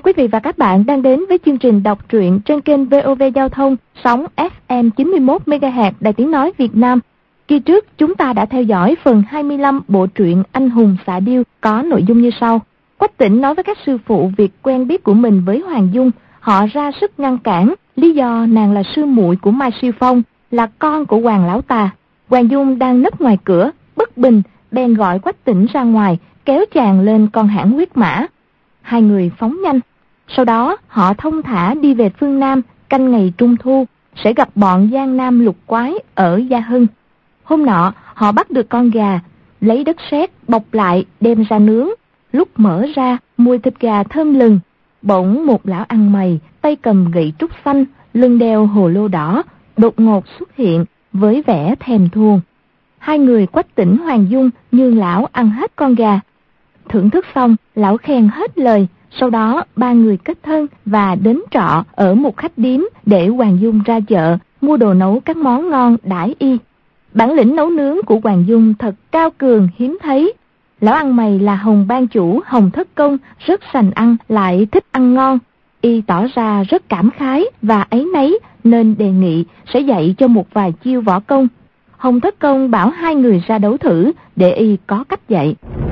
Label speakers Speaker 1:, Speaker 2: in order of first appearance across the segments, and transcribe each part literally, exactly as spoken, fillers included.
Speaker 1: Quý vị và các bạn đang đến với chương trình đọc truyện trên kênh vê o vê Giao thông, sóng ép em chín mươi mốt mê ga héc Đài Tiếng Nói Việt Nam. Kỳ trước chúng ta đã theo dõi phần hai mươi lăm bộ truyện Anh Hùng Xạ Điêu có nội dung như sau. Quách Tĩnh nói với các sư phụ việc quen biết của mình với Hoàng Dung. Họ ra sức ngăn cản, lý do nàng là sư muội của Mai Siêu Phong, là con của Hoàng Lão Tà. Hoàng Dung đang nấp ngoài cửa, bất bình, bèn gọi Quách Tĩnh ra ngoài, kéo chàng lên con hãng huyết mã. Hai người phóng nhanh. Sau đó họ thông thả đi về phương Nam, canh ngày Trung Thu, sẽ gặp bọn Giang Nam lục quái ở Gia Hưng. Hôm nọ, họ bắt được con gà, lấy đất sét bọc lại đem ra nướng. Lúc mở ra, mùi thịt gà thơm lừng. Bỗng một lão ăn mày, tay cầm gậy trúc xanh, lưng đeo hồ lô đỏ, đột ngột xuất hiện với vẻ thèm thuồng. Hai người Quách Tĩnh Hoàng Dung như lão ăn hết con gà. Thưởng thức xong, lão khen hết lời. Sau đó ba người kết thân và đến trọ ở một khách điếm để Hoàng Dung ra chợ mua đồ nấu các món ngon đãi y. Bản lĩnh nấu nướng của Hoàng Dung thật cao cường hiếm thấy. Lão ăn mày là Hồng ban chủ Hồng Thất Công, rất sành ăn lại thích ăn ngon. Y tỏ ra rất cảm khái và áy náy nên đề nghị sẽ dạy cho một vài chiêu võ công. Hồng Thất Công bảo hai người ra đấu thử để y có cách dạy.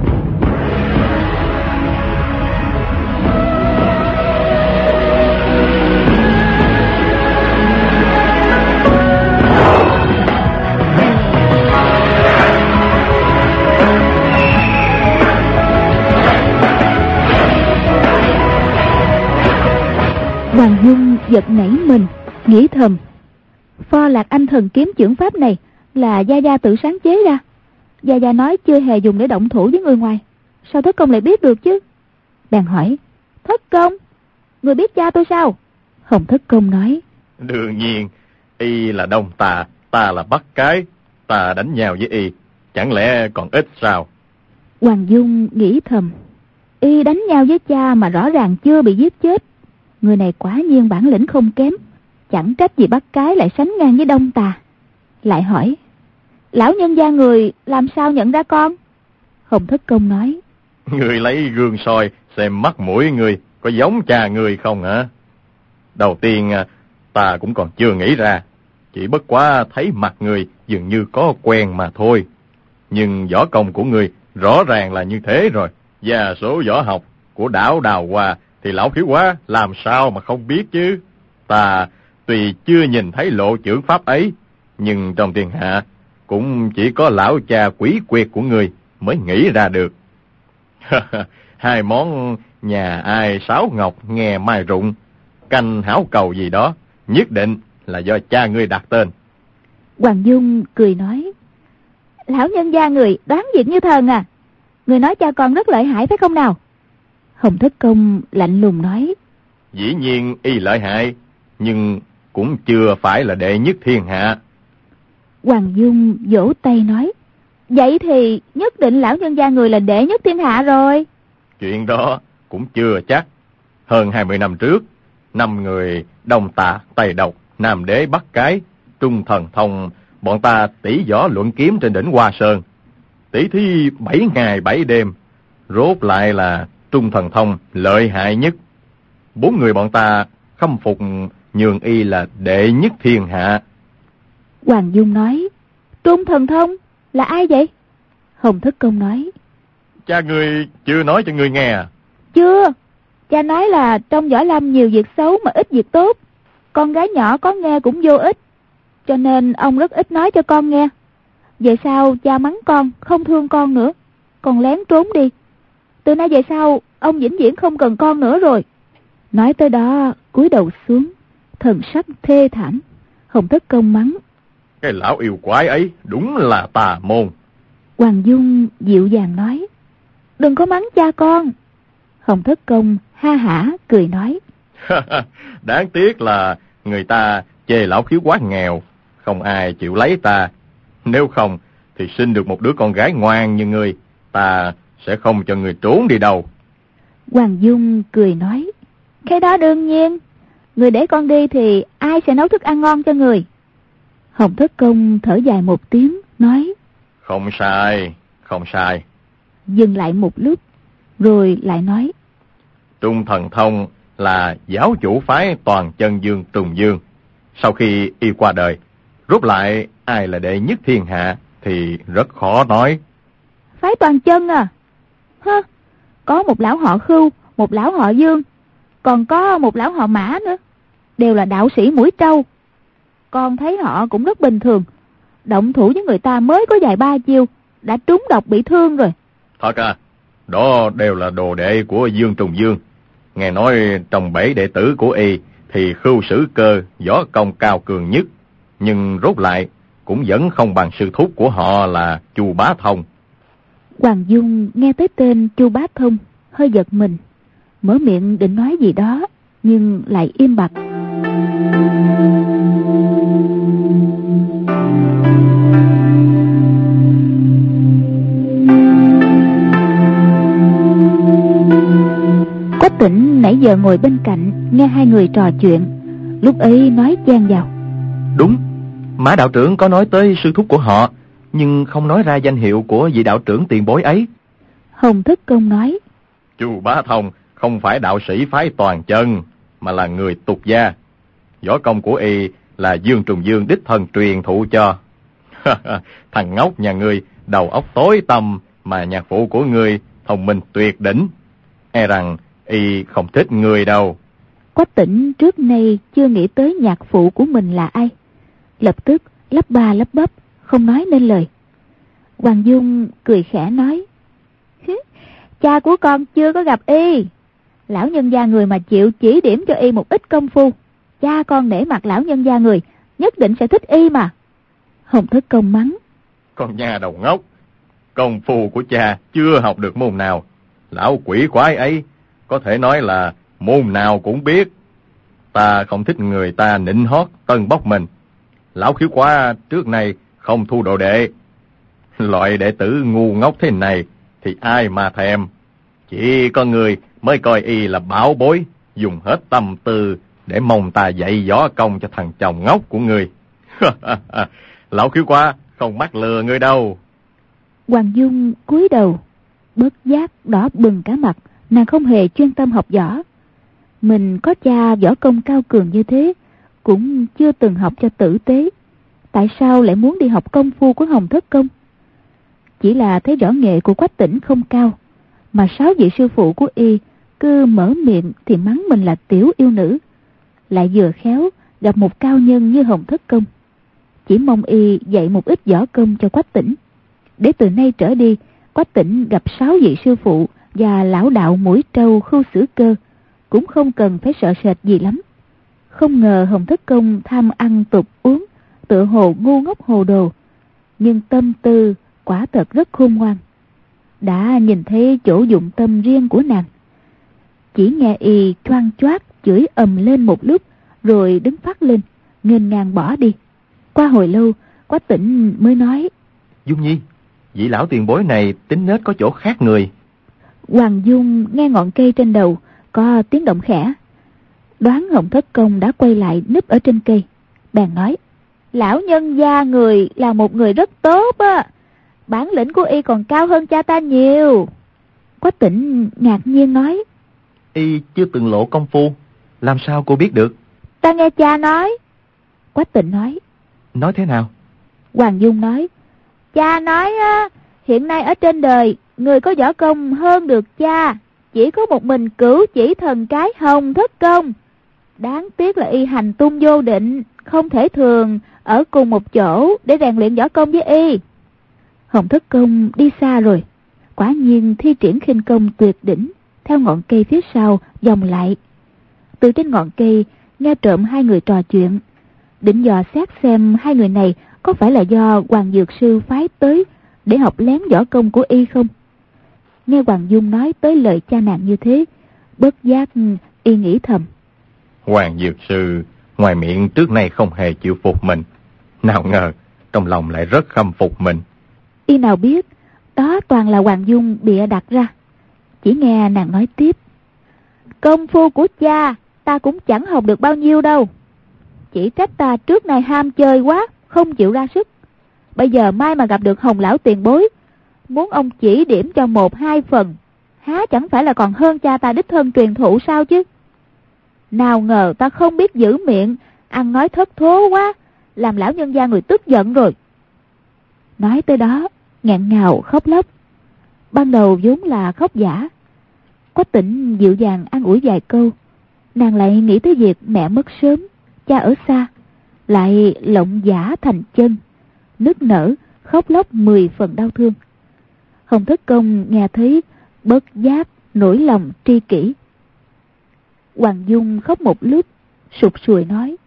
Speaker 2: Hoàng Dung giật nảy mình, nghĩ thầm, Pho Lạc Anh thần kiếm chưởng pháp này là Gia Gia tự sáng chế ra. Gia Gia nói chưa hề dùng để động thủ với người ngoài, sao Thất Công lại biết được chứ? Bèn hỏi, Thất Công, người biết cha tôi sao? Hồng Thất Công nói,
Speaker 3: đương nhiên, y là Đông Tà, ta là Bắc Cái, ta đánh nhau với y, chẳng lẽ còn ít sao?
Speaker 2: Hoàng Dung nghĩ thầm, y đánh nhau với cha mà rõ ràng chưa bị giết chết. Người này quả nhiên bản lĩnh không kém, chẳng trách gì Bắc Cái lại sánh ngang với Đông Tà. Lại hỏi, lão nhân gia người làm sao nhận ra con? Hồng Thất Công nói,
Speaker 3: người lấy gương soi xem mắt mũi người có giống cha người không hả? Đầu tiên ta cũng còn chưa nghĩ ra, chỉ bất quá thấy mặt người dường như có quen mà thôi. Nhưng võ công của người rõ ràng là như thế rồi, và số võ học của đảo Đào Hoa thì lão Khiếu Quá làm sao mà không biết chứ. Ta tuy chưa nhìn thấy lộ chưởng pháp ấy, nhưng trong thiên hạ cũng chỉ có lão cha quỷ quyệt của người mới nghĩ ra được. Hai món nhà ai sáo ngọc nghe mai rụng, canh hảo cầu gì đó, nhất định là do cha ngươi đặt tên.
Speaker 2: Hoàng Dung cười nói, lão nhân gia người đoán việc như thần à. Người nói cha con rất lợi hại phải không nào? Hồng Thất Công lạnh lùng nói,
Speaker 3: dĩ nhiên y lợi hại, nhưng cũng chưa phải là đệ nhất thiên hạ.
Speaker 2: Hoàng Dung vỗ tay nói, vậy thì nhất định lão nhân gia người là đệ nhất thiên hạ rồi.
Speaker 3: Chuyện đó cũng chưa chắc. Hơn hai mươi năm trước, năm người Đông Tà, Tây Độc, Nam Đế, Bắc Cái, Trung Thần Thông, bọn ta tỷ võ luận kiếm trên đỉnh Hoa Sơn. Tỷ thí bảy ngày bảy đêm, rốt lại là Trung Thần Thông lợi hại nhất. Bốn người bọn ta khâm phục nhường y là đệ nhất thiên hạ.
Speaker 2: Hoàng Dung nói, Trung Thần Thông là ai vậy? Hồng Thất Công nói,
Speaker 3: cha người chưa nói cho người nghe à?
Speaker 2: Chưa, cha nói là trong võ lâm nhiều việc xấu mà ít việc tốt. Con gái nhỏ có nghe cũng vô ích, cho nên ông rất ít nói cho con nghe. Về sau cha mắng con, không thương con nữa, con lén trốn đi. Từ nay về sau, ông vĩnh viễn không cần con nữa rồi. Nói tới đó, cúi đầu xuống, thần sắc thê thảm. Hồng Thất Công mắng,
Speaker 3: cái lão yêu quái ấy đúng là tà môn.
Speaker 2: Hoàng Dung dịu dàng nói, đừng có mắng cha con. Hồng Thất Công ha hả cười nói,
Speaker 3: đáng tiếc là người ta chê lão Khiếu Quá nghèo, không ai chịu lấy ta. Nếu không thì sinh được một đứa con gái ngoan như ngươi, ta sẽ không cho người trốn đi đâu.
Speaker 2: Hoàng Dung cười nói, cái đó đương nhiên, người để con đi thì ai sẽ nấu thức ăn ngon cho người? Hồng Thất Công thở dài một tiếng, nói,
Speaker 3: không sai, không sai.
Speaker 2: Dừng lại một lúc, rồi lại nói,
Speaker 3: Trung Thần Thông là giáo chủ phái Toàn Chân Dương Trùng Dương. Sau khi y qua đời, rút lại ai là đệ nhất thiên hạ thì rất khó nói.
Speaker 2: Phái Toàn Chân à? Hơ, có một lão họ Khưu, một lão họ Dương, còn có một lão họ Mã nữa. Đều là đạo sĩ mũi trâu. Con thấy họ cũng rất bình thường. Động thủ với người ta mới có vài ba chiêu đã trúng độc bị thương rồi.
Speaker 3: Thật à? Đó đều là đồ đệ của Dương Trùng Dương. Nghe nói trong bảy đệ tử của y thì Khưu Sử Cơ võ công cao cường nhất, nhưng rốt lại cũng vẫn không bằng sư thúc của họ là Chu Bá Thông.
Speaker 2: Hoàng Dung nghe tới tên Chu Bá Thông hơi giật mình, mở miệng định nói gì đó nhưng lại im bặt. Quách Tĩnh nãy giờ ngồi bên cạnh nghe hai người trò chuyện, lúc ấy nói chen vào.
Speaker 3: Đúng, Mã đạo trưởng có nói tới sư thúc của họ, nhưng không nói ra danh hiệu của vị đạo trưởng tiền bối ấy.
Speaker 2: Hồng Thức Công nói,
Speaker 3: Chu Bá Thông không phải đạo sĩ phái Toàn Chân, mà là người tục gia. Võ công của y là Dương Trùng Dương đích thân truyền thụ cho. Thằng ngốc nhà ngươi đầu óc tối tăm, mà nhạc phụ của ngươi thông minh tuyệt đỉnh. E rằng y không thích người đâu.
Speaker 2: Quách Tĩnh trước nay chưa nghĩ tới nhạc phụ của mình là ai, lập tức lắp ba lắp bắp không nói nên lời. Hoàng Dung cười khẽ nói, cha của con chưa có gặp y. Lão nhân gia người mà chịu chỉ điểm cho y một ít công phu, cha con nể mặt lão nhân gia người nhất định sẽ thích y mà. Hồng Thất Công mắng,
Speaker 3: con nhà đầu ngốc, công phu của cha chưa học được môn nào. Lão quỷ quái ấy có thể nói là môn nào cũng biết. Ta không thích người ta nịnh hót tân bốc mình. Lão khiếu quá trước này không thu đồ đệ. Loại đệ tử ngu ngốc thế này thì ai mà thèm. Chỉ có người mới coi y là bảo bối, dùng hết tâm tư để mong ta dạy võ công cho thằng chồng ngốc của người. Lão khiếu quá không mắc lừa người đâu.
Speaker 2: Hoàng Dung cúi đầu, bất giác đỏ bừng cả mặt. Nàng không hề chuyên tâm học võ. Mình có cha võ công cao cường như thế, cũng chưa từng học cho tử tế. Tại sao lại muốn đi học công phu của Hồng Thất Công? Chỉ là thấy võ nghệ của Quách Tĩnh không cao, mà sáu vị sư phụ của y cứ mở miệng thì mắng mình là tiểu yêu nữ. Lại vừa khéo gặp một cao nhân như Hồng Thất Công, chỉ mong y dạy một ít võ công cho Quách Tĩnh, để từ nay trở đi Quách Tĩnh gặp sáu vị sư phụ và lão đạo mũi trâu Khưu Sử Cơ cũng không cần phải sợ sệt gì lắm. Không ngờ Hồng Thất Công tham ăn tục uống, tựa hồ ngu ngốc hồ đồ, nhưng tâm tư quả thật rất khôn ngoan. Đã nhìn thấy chỗ dụng tâm riêng của nàng. Chỉ nghe y choang choác chửi ầm lên một lúc, rồi đứng phát lên nghênh ngang bỏ đi. Qua hồi lâu Quách Tĩnh mới nói,
Speaker 3: Dung Nhi, vị lão tiền bối này tính nết có chỗ khác người.
Speaker 2: Hoàng Dung nghe ngọn cây trên đầu có tiếng động khẽ, đoán Hồng Thất Công đã quay lại núp ở trên cây, bèn nói, lão nhân gia người là một người rất tốt á, bản lĩnh của y còn cao hơn cha ta nhiều. Quách Tĩnh ngạc nhiên nói,
Speaker 3: y chưa từng lộ công phu, làm sao cô biết được?
Speaker 2: Ta nghe cha nói. Quách Tĩnh nói,
Speaker 3: nói thế nào?
Speaker 2: Hoàng Dung nói, cha nói á, hiện nay ở trên đời người có võ công hơn được cha chỉ có một mình Cửu Chỉ Thần cái Hồng Thất Công. Đáng tiếc là y hành tung vô định, không thể thường ở cùng một chỗ để rèn luyện võ công với y. Hồng Thất Công đi xa rồi, quả nhiên thi triển khinh công tuyệt đỉnh, theo ngọn cây phía sau vòng lại. Từ trên ngọn cây nghe trộm hai người trò chuyện, định dò xét xem hai người này có phải là do Hoàng Dược Sư phái tới để học lén võ công của y không. Nghe Hoàng Dung nói tới lời cha nàng như thế, bất giác y nghĩ thầm,
Speaker 3: Hoàng Dược Sư ngoài miệng trước nay không hề chịu phục mình, nào ngờ trong lòng lại rất khâm phục mình.
Speaker 2: Y nào biết đó toàn là Hoàng Dung bịa đặt ra. Chỉ nghe nàng nói tiếp, công phu của cha ta cũng chẳng học được bao nhiêu đâu, chỉ trách ta trước nay ham chơi quá, không chịu ra sức. Bây giờ mai mà gặp được Hồng lão tiền bối, muốn ông chỉ điểm cho một hai phần, há chẳng phải là còn hơn cha ta đích thân truyền thụ sao chứ? Nào ngờ ta không biết giữ miệng, ăn nói thất thố quá, làm lão nhân gia người tức giận rồi. Nói tới đó, nghẹn ngào khóc lóc. Ban đầu vốn là khóc giả. Quách Tĩnh dịu dàng an ủi vài câu, nàng lại nghĩ tới việc mẹ mất sớm, cha ở xa, lại lộng giả thành chân, nức nở, khóc lóc mười phần đau thương. Hồng Thất Công nghe thấy bất giác nỗi lòng tri kỷ. Hoàng Dung khóc một lúc, sụt sùi nói: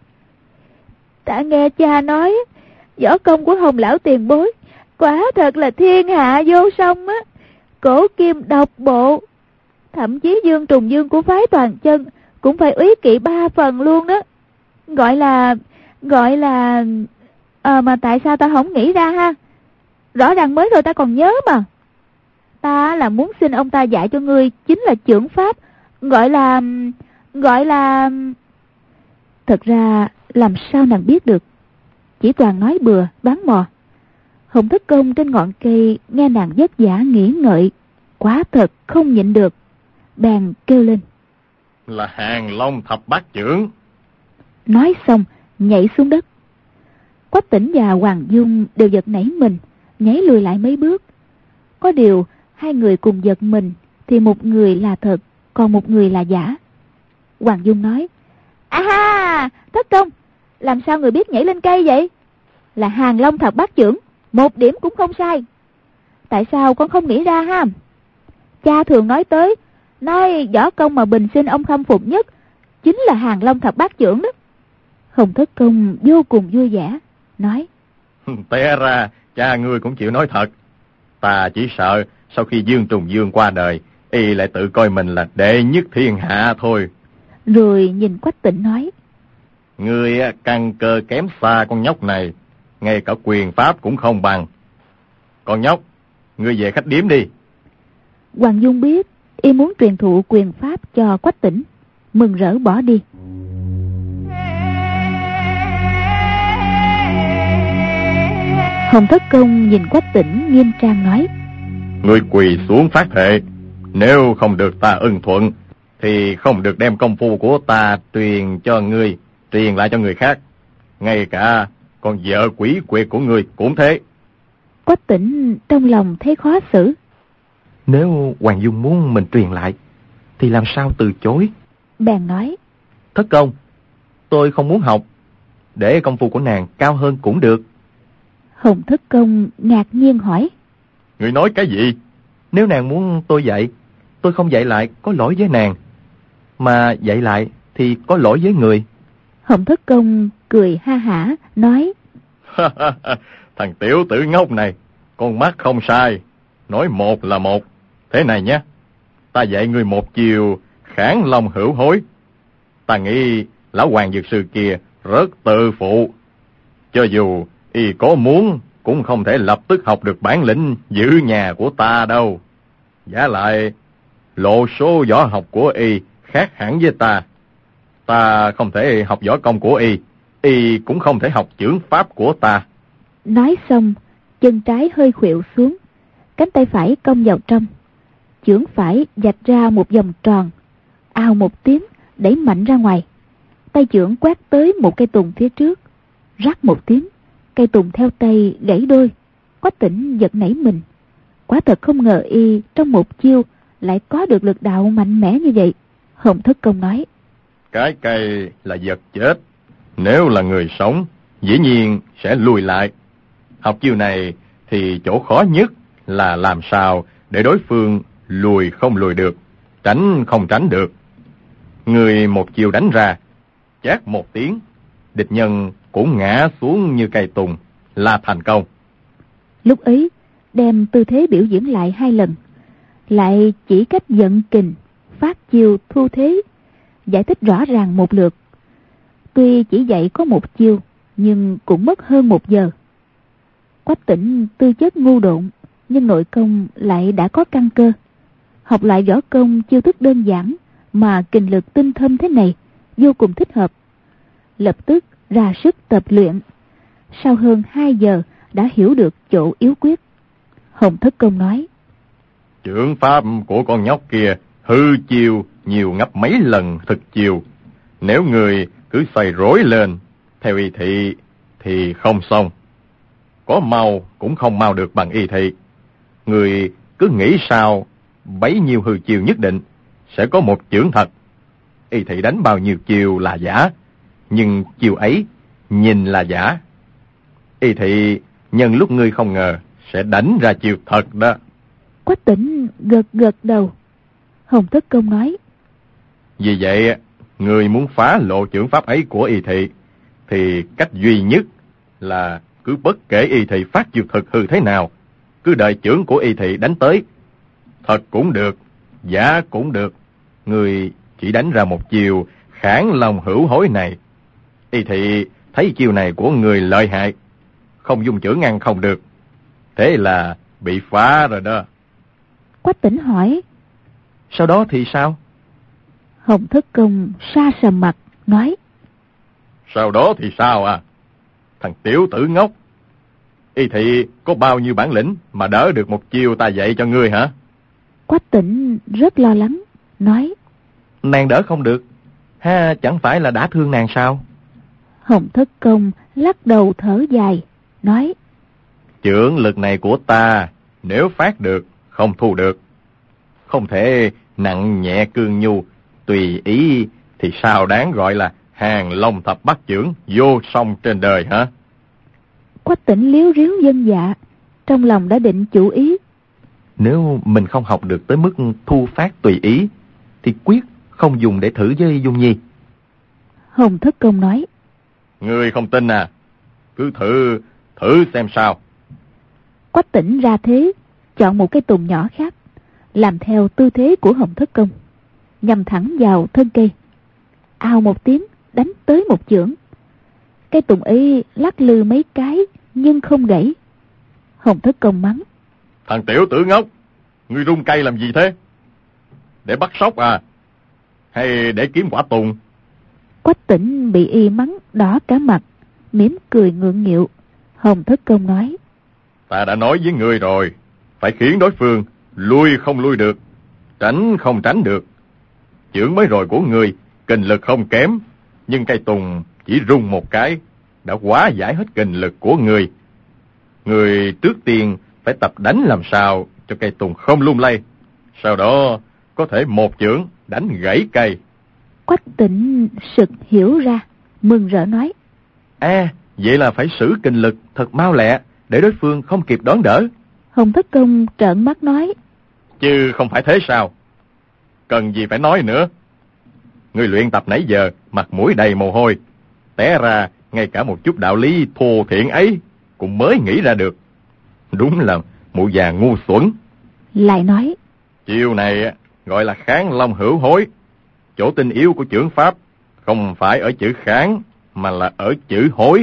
Speaker 2: Ta nghe cha nói, võ công của Hồng lão tiền bối quả thật là thiên hạ vô song á, cổ kim độc bộ, thậm chí Dương Trùng Dương của phái Toàn Chân cũng phải úy kỵ ba phần luôn đó. Gọi là gọi là à, mà tại sao ta không nghĩ ra ha? Rõ ràng mới rồi ta còn nhớ mà. Ta là muốn xin ông ta dạy cho ngươi chính là chưởng pháp, gọi là gọi là thật ra làm sao nàng biết được, chỉ toàn nói bừa đoán mò. Hồng Thất Công trên ngọn cây nghe nàng vất vả nghĩ ngợi, quá thật không nhịn được, bèn kêu lên:
Speaker 3: Là Hàng Long thập bát chưởng.
Speaker 2: Nói xong nhảy xuống đất. Quách Tĩnh và Hoàng Dung đều giật nảy mình, nhảy lùi lại mấy bước. Có điều hai người cùng giật mình thì một người là thật, còn một người là giả. Hoàng Dung nói: À ha, Thất Công, làm sao người biết nhảy lên cây vậy? Là Hàng Long thập bát chưởng, một điểm cũng không sai. Tại sao con không nghĩ ra ha? Cha thường nói tới, nói võ công mà bình sinh ông khâm phục nhất chính là Hàng Long thập bát chưởng đó. Hồng Thất Công vô cùng vui vẻ, nói:
Speaker 3: Té ra cha ngươi cũng chịu nói thật. Ta chỉ sợ sau khi Dương Trùng Dương qua đời, y lại tự coi mình là đệ nhất thiên hạ thôi.
Speaker 2: Rồi nhìn Quách Tĩnh nói:
Speaker 3: Ngươi căn cơ kém xa con nhóc này, ngay cả quyền pháp cũng không bằng. Con nhóc, ngươi về khách điếm đi.
Speaker 2: Hoàng Dung biết y muốn truyền thụ quyền pháp cho Quách Tĩnh, mừng rỡ bỏ đi. Hồng Thất Công nhìn Quách Tĩnh nghiêm trang nói:
Speaker 3: Ngươi quỳ xuống phát thệ, nếu không được ta ưng thuận thì không được đem công phu của ta truyền cho ngươi, truyền lại cho người khác. Ngay cả con vợ quỷ quyệt của ngươi cũng thế.
Speaker 2: Quách Tĩnh trong lòng thấy khó xử.
Speaker 4: Nếu Hoàng Dung muốn mình truyền lại thì làm sao từ chối?
Speaker 2: Bèn nói:
Speaker 4: Thất Công, tôi không muốn học, để công phu của nàng cao hơn cũng được.
Speaker 2: Hồng Thất Công ngạc nhiên hỏi:
Speaker 3: Ngươi nói cái gì?
Speaker 4: Nếu nàng muốn tôi dạy, tôi không dạy lại có lỗi với nàng, mà dạy lại thì có lỗi với người.
Speaker 2: Hồng Thất Công cười ha hả nói:
Speaker 3: Thằng tiểu tử ngốc này, con mắt không sai, nói một là một. Thế này nhé, ta dạy ngươi một chiều kháng long hữu hối. Ta nghĩ lão Hoàng Dược Sư kia rất tự phụ, cho dù y có muốn cũng không thể lập tức học được bản lĩnh giữ nhà của ta đâu. Giả lại lộ số võ học của y khác hẳn với ta. Ta không thể học võ công của y, y cũng không thể học chưởng pháp của ta.
Speaker 2: Nói xong, chân trái hơi khuỵu xuống, cánh tay phải cong vào trong, chưởng phải vạch ra một vòng tròn, ào một tiếng đẩy mạnh ra ngoài. Tay chưởng quát tới một cây tùng phía trước, rắc một tiếng, cây tùng theo tay gãy đôi. Quách Tĩnh giật nảy mình, quả thật không ngờ y trong một chiêu lại có được lực đạo mạnh mẽ như vậy. Hồng Thất Công nói:
Speaker 3: Cái cây là vật chết, nếu là người sống dĩ nhiên sẽ lùi lại. Học chiêu này thì chỗ khó nhất là làm sao để đối phương lùi không lùi được, tránh không tránh được. Người một chiêu đánh ra, chát một tiếng, địch nhân cũng ngã xuống như cây tùng, là thành công.
Speaker 2: Lúc ấy đem tư thế biểu diễn lại hai lần, lại chỉ cách vận kình, phát chiêu, thu thế, giải thích rõ ràng một lượt. Tuy chỉ dạy có một chiêu, nhưng cũng mất hơn một giờ. Quách Tĩnh tư chất ngu độn, nhưng nội công lại đã có căn cơ. Học lại võ công chiêu thức đơn giản mà kình lực tinh thâm thế này vô cùng thích hợp. Lập tức ra sức tập luyện. Sau hơn hai giờ đã hiểu được chỗ yếu quyết. Hồng Thất Công nói:
Speaker 3: Chưởng pháp của con nhóc kia hư chiêu nhiều gấp mấy lần thực chiêu. Nếu người cứ xoay rối lên theo y thị thì không xong. Có mau cũng không mau được bằng y thị. Người cứ nghĩ sao bấy nhiêu hư chiêu nhất định sẽ có một chưởng thật. Y thị đánh bao nhiêu chiêu là giả, nhưng chiêu ấy nhìn là giả. Y thị nhân lúc ngươi không ngờ sẽ đánh ra chiêu thật đó.
Speaker 2: Quách Tĩnh gật gật đầu. Hồng Thất Công nói:
Speaker 3: Vì vậy, người muốn phá lộ chưởng pháp ấy của y thị, thì cách duy nhất là cứ bất kể y thị phát chiêu thực hư thế nào, cứ đợi chưởng của y thị đánh tới. Thật cũng được, giả cũng được, người chỉ đánh ra một chiều kháng lòng hữu hối này. Y thị thấy chiều này của người lợi hại, không dung chưởng ngăn không được, thế là bị phá rồi đó.
Speaker 2: Quách Tĩnh hỏi:
Speaker 4: Sau đó thì sao?
Speaker 2: Hồng Thất Công sa sầm mặt nói:
Speaker 3: Sau đó thì sao à? Thằng tiểu tử ngốc, y thị có bao nhiêu bản lĩnh mà đỡ được một chiêu ta dạy cho ngươi hả?
Speaker 2: Quách Tĩnh rất lo lắng, nói:
Speaker 4: Nàng đỡ không được, ha, chẳng phải là đã thương nàng sao?
Speaker 2: Hồng Thất Công lắc đầu thở dài, nói:
Speaker 3: Chưởng lực này của ta, nếu phát được, không thu được. Không thể nặng nhẹ cương nhu, tùy ý, thì sao đáng gọi là hàng long thập bát chưởng vô song trên đời hả?
Speaker 2: Quách Tĩnh liếu riếu dân dạ, trong lòng đã định chủ ý.
Speaker 4: Nếu mình không học được tới mức thu phát tùy ý, thì quyết không dùng để thử với Dung Nhi.
Speaker 2: Hồng Thất Công nói:
Speaker 3: Ngươi không tin à? Cứ thử, thử xem sao.
Speaker 2: Quách Tĩnh ra thế, chọn một cây tùng nhỏ khác, làm theo tư thế của Hồng Thất Công, nhằm thẳng vào thân cây. Ào một tiếng, đánh tới một chưởng. Cây tùng ấy lắc lư mấy cái, nhưng không gãy. Hồng Thất Công mắng:
Speaker 3: Thằng tiểu tử ngốc, ngươi rung cây làm gì thế? Để bắt sóc à? Hay để kiếm quả tùng?
Speaker 2: Quách Tĩnh bị y mắng đỏ cả mặt, mỉm cười ngượng nghịu. Hồng Thất Công nói:
Speaker 3: Ta đã nói với ngươi rồi, phải khiến đối phương lui không lui được, tránh không tránh được. Chưởng mới rồi của ngươi kình lực không kém, nhưng cây tùng chỉ rung một cái đã hóa giải hết kình lực của ngươi. Ngươi trước tiên phải tập đánh làm sao cho cây tùng không lung lay, sau đó có thể một chưởng đánh gãy cây.
Speaker 2: Quách Tĩnh sực hiểu ra, mừng rỡ nói:
Speaker 4: À, vậy là phải sử kình lực thật mau lẹ, để đối phương không kịp đón đỡ.
Speaker 2: Hồng Thất Công trợn mắt nói:
Speaker 3: Chứ không phải thế sao? Cần gì phải nói nữa. Ngươi luyện tập nãy giờ, mặt mũi đầy mồ hôi, té ra ngay cả một chút đạo lý thô thiển ấy cũng mới nghĩ ra được. Đúng là mụ già ngu xuẩn.
Speaker 2: Lại nói:
Speaker 3: Chiêu này gọi là kháng long hữu hối. Chỗ tinh yếu của chưởng pháp không phải ở chữ kháng, mà là ở chữ hối.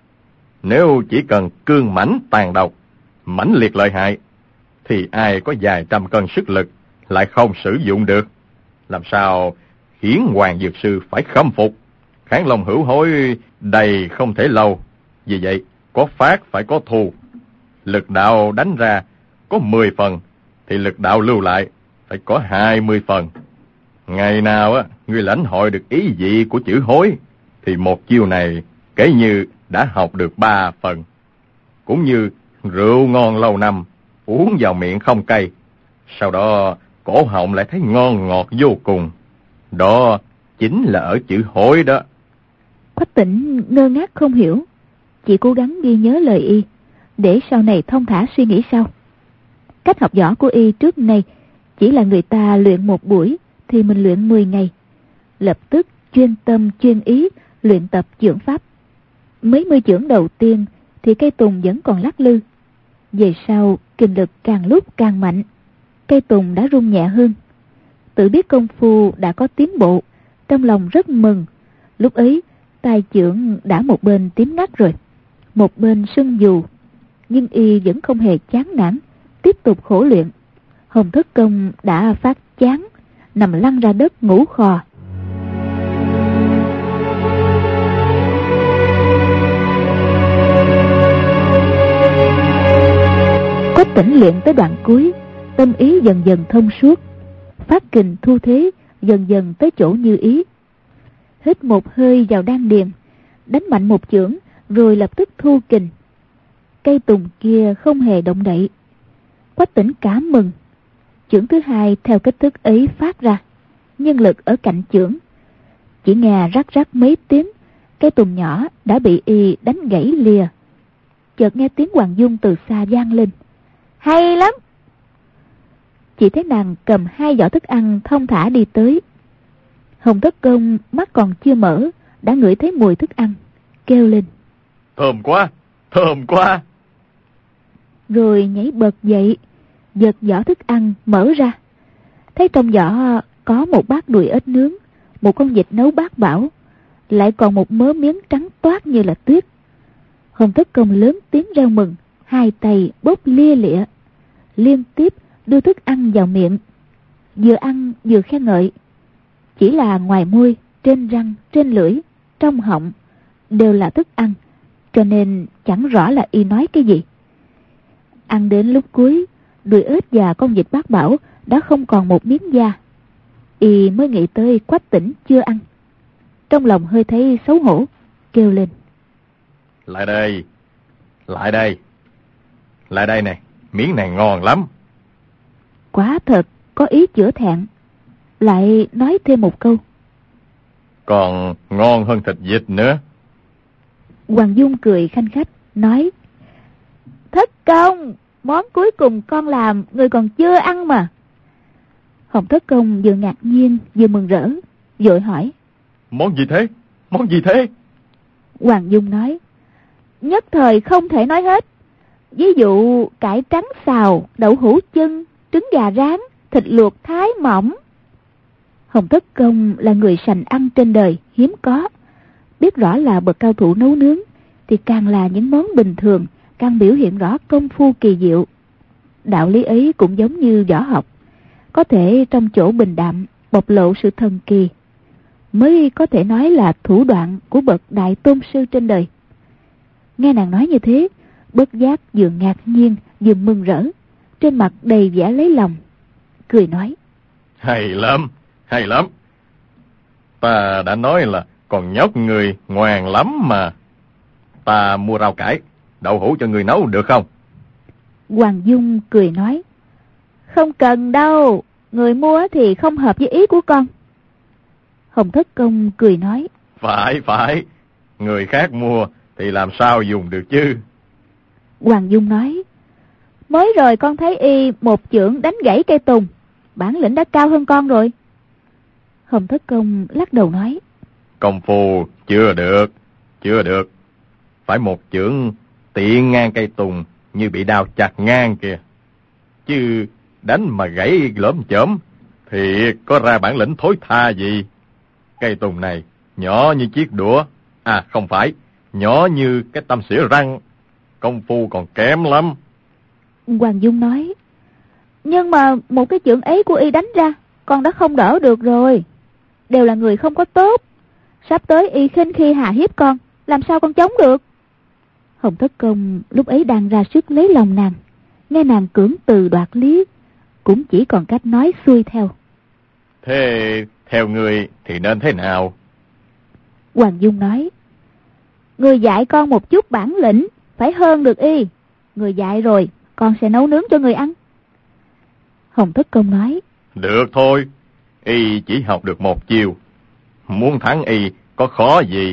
Speaker 3: Nếu chỉ cần cương mãnh tàn độc, mãnh liệt lợi hại, thì ai có vài trăm cân sức lực lại không sử dụng được. Làm sao khiến Hoàng Dược Sư phải khâm phục? Kháng long hữu hối đầy không thể lâu. Vì vậy, có phát phải có thu. Lực đạo đánh ra có mười phần, thì lực đạo lưu lại phải có hai mươi phần. Ngày nào á, ngươi lãnh hội được ý vị của chữ hối, thì một chiêu này kể như đã học được ba phần. Cũng như rượu ngon lâu năm, uống vào miệng không cay, sau đó cổ họng lại thấy ngon ngọt vô cùng. Đó chính là ở chữ hối đó.
Speaker 2: Quách Tĩnh ngơ ngác không hiểu, chỉ cố gắng ghi nhớ lời y, để sau này thông thả suy nghĩ sau. Cách học võ của y trước nay chỉ là người ta luyện một buổi thì mình luyện mười ngày, lập tức chuyên tâm chuyên ý luyện tập chưởng pháp. Mấy mươi chưởng đầu tiên thì cây tùng vẫn còn lắc lư, về sau kình lực càng lúc càng mạnh, cây tùng đã rung nhẹ hơn. Tự biết công phu đã có tiến bộ, trong lòng rất mừng. Lúc ấy tay chưởng đã một bên tím ngắt rồi, một bên sưng dù, nhưng y vẫn không hề chán nản, tiếp tục khổ luyện. Hồng Thất Công đã phát chán, nằm lăn ra đất ngủ khò. Quách Tĩnh luyện tới đoạn cuối, tâm ý dần dần thông suốt, phát kình thu thế dần dần tới chỗ như ý. hít một hơi vào đan điền, đánh mạnh một chưởng, rồi lập tức thu kình. Cây tùng kia không hề động đậy. Quách Tĩnh cảm mừng. Chưởng thứ hai theo cách thức ấy phát ra, nhân lực ở cạnh chưởng. Chỉ nghe rắc rắc mấy tiếng, cây tùng nhỏ đã bị y đánh gãy lìa. Chợt nghe tiếng Hoàng Dung từ xa vang lên: hay lắm! Chỉ thấy nàng cầm hai giỏ thức ăn thong thả đi tới. Hồng Thất Công mắt còn chưa mở đã ngửi thấy mùi thức ăn, kêu lên:
Speaker 3: thơm quá, thơm quá!
Speaker 2: Rồi nhảy bật dậy, giật giỏ thức ăn mở ra. Thấy trong giỏ có một bát đùi ếch nướng, một con vịt nấu bát bảo, lại còn một mớ miếng trắng toát như là tuyết. Hồng Thất Công lớn tiếng reo mừng, hai tay bốc lia lịa, liên tiếp đưa thức ăn vào miệng, vừa ăn vừa khen ngợi. Chỉ là ngoài môi, trên răng, trên lưỡi, trong họng đều là thức ăn, cho nên chẳng rõ là y nói cái gì. Ăn đến lúc cuối, đùi ếch và con vịt bát bảo đã không còn một miếng da. Y mới nghĩ tới Quách Tĩnh chưa ăn, trong lòng hơi thấy xấu hổ, kêu lên:
Speaker 3: lại đây, lại đây, lại đây này, miếng này ngon lắm.
Speaker 2: Quả thật có ý chữa thẹn, lại nói thêm một câu:
Speaker 3: còn ngon hơn thịt vịt nữa.
Speaker 2: Hoàng Dung cười khanh khách nói: Thất Công, món cuối cùng con làm người còn chưa ăn mà. Hồng Thất Công vừa ngạc nhiên vừa mừng rỡ, vội hỏi:
Speaker 3: món gì thế, món gì thế?
Speaker 2: Hoàng Dung nói: nhất thời không thể nói hết. Ví dụ cải trắng xào, đậu hũ chân, trứng gà rán, thịt luộc thái mỏng. Hồng Thất Công là người sành ăn trên đời hiếm có, biết rõ là bậc cao thủ nấu nướng, thì càng là những món bình thường, càng biểu hiện rõ công phu kỳ diệu. Đạo lý ấy cũng giống như võ học, có thể trong chỗ bình đạm bộc lộ sự thần kỳ, mới có thể nói là thủ đoạn của bậc đại tôn sư trên đời. Nghe nàng nói như thế, bất giác vừa ngạc nhiên vừa mừng rỡ, trên mặt đầy vẻ lấy lòng, cười nói:
Speaker 3: hay lắm, hay lắm. Ta đã nói là còn nhóc người ngoan lắm mà. Ta mua rau cải, đậu hũ cho người nấu được không?
Speaker 2: Hoàng Dung cười nói: không cần đâu, người mua thì không hợp với ý của con. Hồng Thất Công cười nói:
Speaker 3: phải, phải, người khác mua thì làm sao dùng được chứ.
Speaker 2: Hoàng Dung nói: mới rồi con thấy y một chưởng đánh gãy cây tùng, bản lĩnh đã cao hơn con rồi. Hồng Thất Công lắc đầu nói:
Speaker 3: công phu chưa được, chưa được. Phải một chưởng tiện ngang cây tùng như bị đao chặt ngang kìa. Chứ đánh mà gãy lởm chởm thì có ra bản lĩnh thối tha gì. Cây tùng này nhỏ như chiếc đũa, à không phải, nhỏ như cái tăm xỉa răng, công phu còn kém lắm.
Speaker 2: Hoàng Dung nói: nhưng mà một cái chưởng ấy của y đánh ra, con đã không đỡ được rồi. Đều là người không có tốt, sắp tới y khinh khi hà hiếp con, làm sao con chống được. Hồng Thất Công lúc ấy đang ra sức lấy lòng nàng, nghe nàng cưỡng từ đoạt lý, cũng chỉ còn cách nói xuôi theo.
Speaker 3: Thế theo người thì nên thế nào?
Speaker 2: Hoàng Dung nói: người dạy con một chút bản lĩnh, phải hơn được y. Người dạy rồi, con sẽ nấu nướng cho người ăn. Hồng Thất Công nói:
Speaker 3: được thôi, y chỉ học được một chiều, muốn thắng y có khó gì.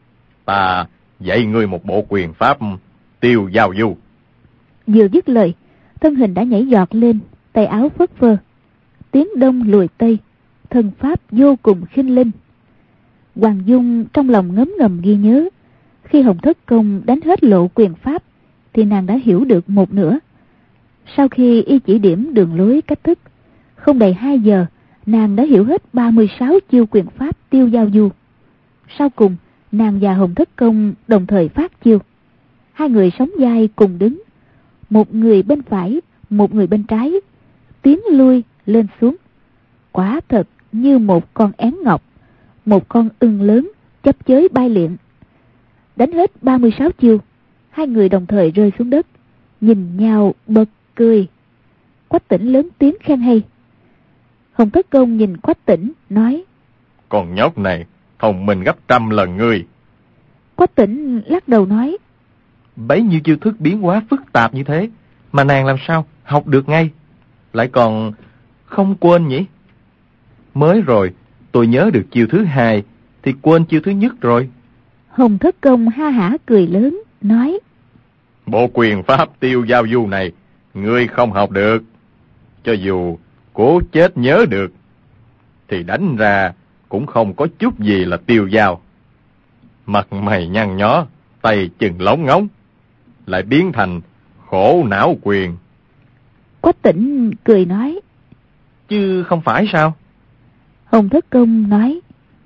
Speaker 3: Ta dạy ngươi một bộ quyền pháp tiêu giao du.
Speaker 2: Vừa dứt lời, thân hình đã nhảy giọt lên, tay áo phất phơ, tiến đông lùi tây, thân pháp vô cùng khinh linh. Hoàng Dung trong lòng ngấm ngầm ghi nhớ. Khi Hồng Thất Công đánh hết lộ quyền pháp thì nàng đã hiểu được một nửa. Sau khi y chỉ điểm đường lối cách thức, không đầy hai giờ nàng đã hiểu hết ba mươi sáu chiêu quyền pháp tiêu giao du. Sau cùng nàng và Hồng Thất Công đồng thời phát chiêu. Hai người sóng vai cùng đứng, một người bên phải, một người bên trái, tiến lui lên xuống, quả thật như một con én ngọc, một con ưng lớn chấp chới bay liệng. Đánh hết ba mươi sáu chiêu, hai người đồng thời rơi xuống đất, nhìn nhau bật cười. Quách Tĩnh lớn tiếng khen hay. Hồng Thất Công nhìn Quách Tĩnh nói:
Speaker 3: con nhóc này thông minh gấp trăm lần ngươi.
Speaker 2: Quách Tĩnh lắc đầu nói,
Speaker 4: bấy nhiêu chiêu thức biến hóa phức tạp như thế, mà nàng làm sao học được ngay, lại còn không quên nhỉ? Mới rồi, tôi nhớ được chiêu thứ hai, thì quên chiêu thứ nhất rồi.
Speaker 2: Hồng Thất Công ha hả cười lớn, nói,
Speaker 3: bộ quyền pháp Tiêu Giao Du này, ngươi không học được. Cho dù cố chết nhớ được, thì đánh ra cũng không có chút gì là tiêu dao. Mặt mày nhăn nhó, tay chừng lóng ngóng, lại biến thành khổ não quyền.
Speaker 2: Quách Tĩnh cười nói,
Speaker 4: chứ không phải sao?
Speaker 2: Hồng Thất Công nói,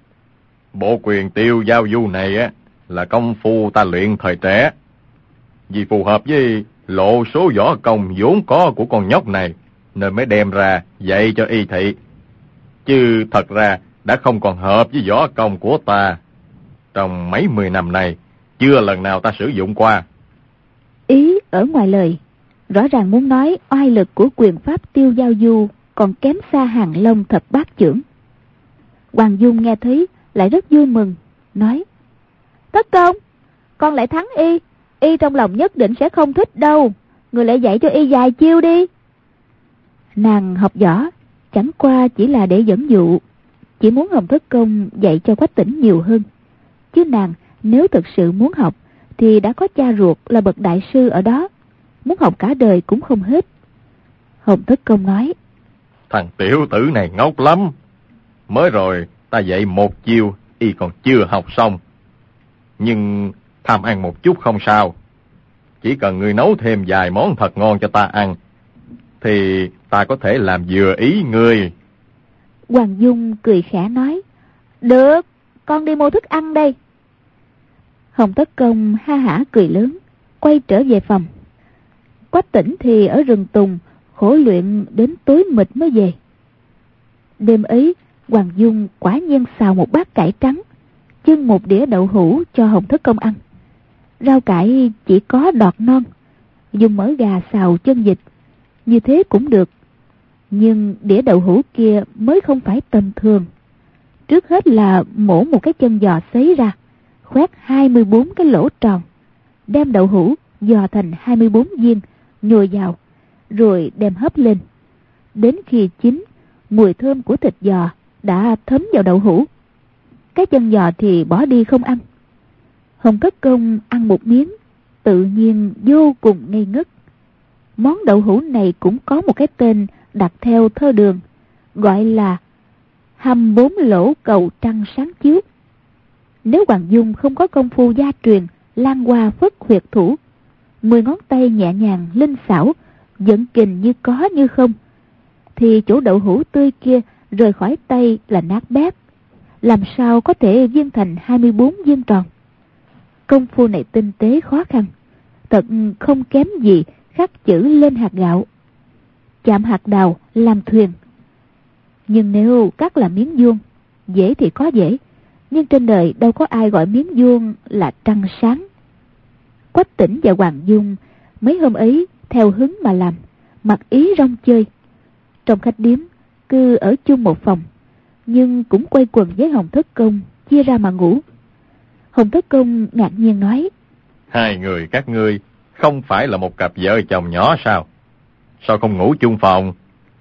Speaker 3: bộ quyền Tiêu Giao Du này á là công phu ta luyện thời trẻ, vì phù hợp với lộ số võ công vốn có của con nhóc này, nên mới đem ra dạy cho y thị. Chứ thật ra đã không còn hợp với võ công của ta. Trong mấy mươi năm này, chưa lần nào ta sử dụng qua.
Speaker 2: Ý ở ngoài lời, rõ ràng muốn nói oai lực của quyền pháp Tiêu Giao Du còn kém xa Hàng Long thập bát chưởng. Hoàng Dung nghe thấy lại rất vui mừng, nói, Thất Công, con lại thắng y, y trong lòng nhất định sẽ không thích đâu, người lại dạy cho y vài chiêu đi. Nàng học võ chẳng qua chỉ là để dẫn dụ, chỉ muốn Hồng Thất Công dạy cho Quách Tĩnh nhiều hơn. Chứ nàng nếu thực sự muốn học thì đã có cha ruột là bậc đại sư ở đó, muốn học cả đời cũng không hết. Hồng Thất Công nói,
Speaker 3: thằng tiểu tử này ngốc lắm. Mới rồi ta dạy một chiêu, y còn chưa học xong. Nhưng tham ăn một chút không sao. Chỉ cần ngươi nấu thêm vài món thật ngon cho ta ăn, thì ta có thể làm vừa ý ngươi.
Speaker 2: Hoàng Dung cười khẽ nói, được, con đi mua thức ăn đây. Hồng Thất Công ha hả cười lớn, quay trở về phòng. Quách Tĩnh thì ở rừng tùng khổ luyện đến tối mịt mới về. Đêm ấy, Hoàng Dung quả nhiên xào một bát cải trắng, chưng một đĩa đậu hũ cho Hồng Thất Công ăn. Rau cải chỉ có đọt non, dùng mỡ gà xào chân vịt, như thế cũng được. Nhưng đĩa đậu hũ kia mới không phải tầm thường. Trước hết là mổ một cái chân giò xấy ra, khoét hai mươi bốn cái lỗ tròn, đem đậu hũ giò thành hai mươi bốn viên, nhồi vào, rồi đem hấp lên. Đến khi chín, mùi thơm của thịt giò đã thấm vào đậu hũ. Cái chân giò thì bỏ đi không ăn. Hồng Thất Công ăn một miếng, tự nhiên vô cùng ngây ngất. Món đậu hũ này cũng có một cái tên đặt theo thơ đường, gọi là hầm bốn lỗ cầu trăng sáng chiếu. Nếu Hoàng Dung không có công phu gia truyền lan hoa phất huyệt thủ, mười ngón tay nhẹ nhàng linh xảo, dẫn kình như có như không, thì chỗ đậu hũ tươi kia rời khỏi tay là nát bét, làm sao có thể viên thành hai mươi bốn viên tròn. Công phu này tinh tế khó khăn, thật không kém gì khắc chữ lên hạt gạo, chạm hạt đào làm thuyền. Nhưng nếu cắt làm miếng vuông, dễ thì có dễ, nhưng trên đời đâu có ai gọi miếng vuông là trăng sáng. Quách Tĩnh và Hoàng Dung mấy hôm ấy theo hứng mà làm, mặc ý rong chơi. Trong khách điếm cứ ở chung một phòng, nhưng cũng quay quần với Hồng Thất Công, chia ra mà ngủ. Hồng Thất Công ngạc nhiên nói,
Speaker 3: hai người các ngươi không phải là một cặp vợ chồng nhỏ sao? Sao không ngủ chung phòng?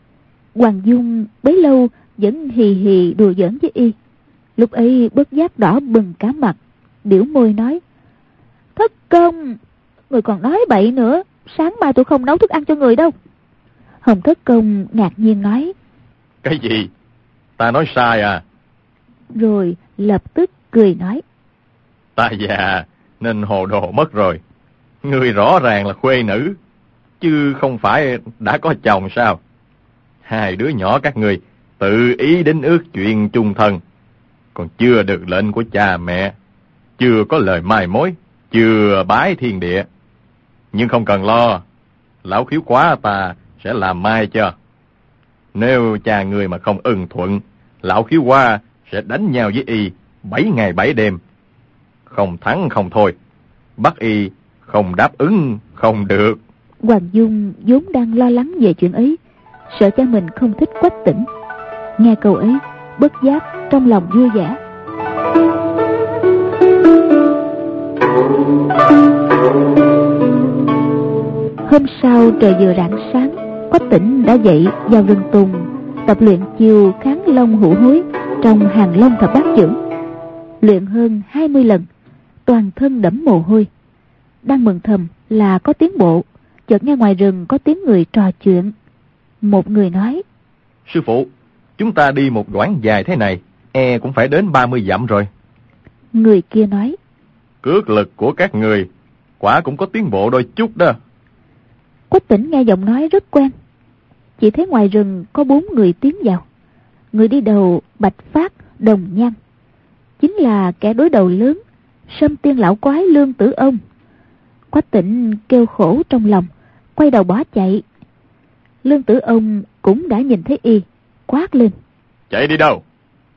Speaker 2: Hoàng Dung bấy lâu vẫn hì hì đùa giỡn với y. Lúc ấy bất giác đỏ bừng cả mặt, điểu môi nói, Thất Công, người còn nói bậy nữa, sáng mai tôi không nấu thức ăn cho người đâu. Hồng Thất Công ngạc nhiên nói,
Speaker 3: cái gì? Ta nói sai à?
Speaker 2: Rồi lập tức cười nói,
Speaker 3: ta già nên hồ đồ mất rồi. Ngươi rõ ràng là khuê nữ, chứ không phải đã có chồng sao? Hai đứa nhỏ các ngươi tự ý đến ước chuyện chung thân, còn chưa được lệnh của cha mẹ, chưa có lời mai mối, chưa bái thiên địa. Nhưng không cần lo, lão khiếu quá ta sẽ làm mai cho. Nếu cha người mà không ưng thuận, lão khiếu quá sẽ đánh nhau với y bảy ngày bảy đêm. Không thắng không thôi, bắt y không đáp ứng không được.
Speaker 2: Hoàng Dung vốn đang lo lắng về chuyện ấy, sợ cha mình không thích Quách Tĩnh. Nghe câu ấy, bất giác trong lòng vui vẻ. Hôm sau trời vừa rạng sáng, Quách Tỉnh đã dậy vào rừng tùng tập luyện chiêu Kháng Long Hữu Hối trong Hàng Long Thập Bát Chưởng. Luyện hơn hai mươi lần, toàn thân đẫm mồ hôi. Đang mừng thầm là có tiến bộ, chợt nghe ngoài rừng có tiếng người trò chuyện. Một người nói:
Speaker 3: Sư phụ, chúng ta đi một đoạn dài thế này, e cũng phải đến ba mươi dặm rồi.
Speaker 2: Người kia nói:
Speaker 3: Cước lực của các người quả cũng có tiến bộ đôi chút đó.
Speaker 2: Quách Tỉnh nghe giọng nói rất quen. Chỉ thấy ngoài rừng có bốn người tiến vào. Người đi đầu Bạch Phát, Đồng Nhan, chính là kẻ đối đầu lớn, Sâm Tiên lão quái Lương Tử Ông. Quách Tỉnh kêu khổ trong lòng, quay đầu bỏ chạy. Lương Tử Ông cũng đã nhìn thấy y, quát lên:
Speaker 3: Chạy đi đâu?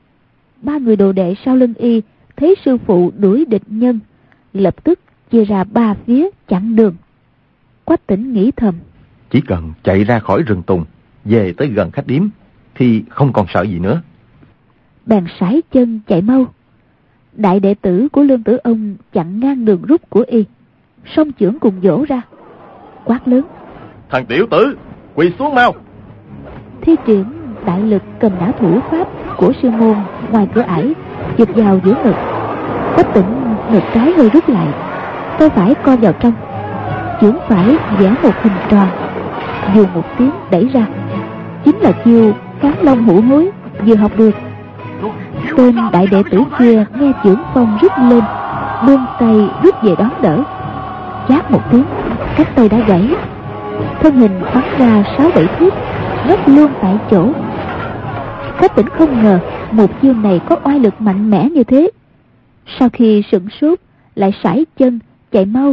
Speaker 2: Ba người đồ đệ sau lưng y thấy sư phụ đuổi địch nhân, lập tức chia ra ba phía chặn đường. Quách Tỉnh nghĩ thầm:
Speaker 3: Chỉ cần chạy ra khỏi rừng tùng, về tới gần khách điếm thì không còn sợ gì nữa.
Speaker 2: Bèn sải chân chạy mau. Đại đệ tử của Lương Tử Ông chặn ngang đường rút của y, song chưởng cùng vỗ ra, quát lớn:
Speaker 3: Thằng tiểu tử, quỳ xuống mau!
Speaker 2: Thi triển đại lực cầm nã thủ pháp của sư môn ngoài cửa ải, chụp vào giữa ngực. Quách Tỉnh ngực trái hơi rút lại, tay phải co vào trong, chưởng phải vẽ một hình tròn, dù một tiếng đẩy ra, chính là chiêu Kháng Long Hữu Hối vừa học được. Tên đại đệ tử kia nghe chưởng phong rít lên, buông tay rút về đón đỡ. Chát một tiếng, cánh tay đã gãy, thân hình bắn ra sáu bảy thước, ngất luôn tại chỗ. Quách Tỉnh không ngờ một chiêu này có oai lực mạnh mẽ như thế. Sau khi sửng sốt, lại sải chân chạy mau.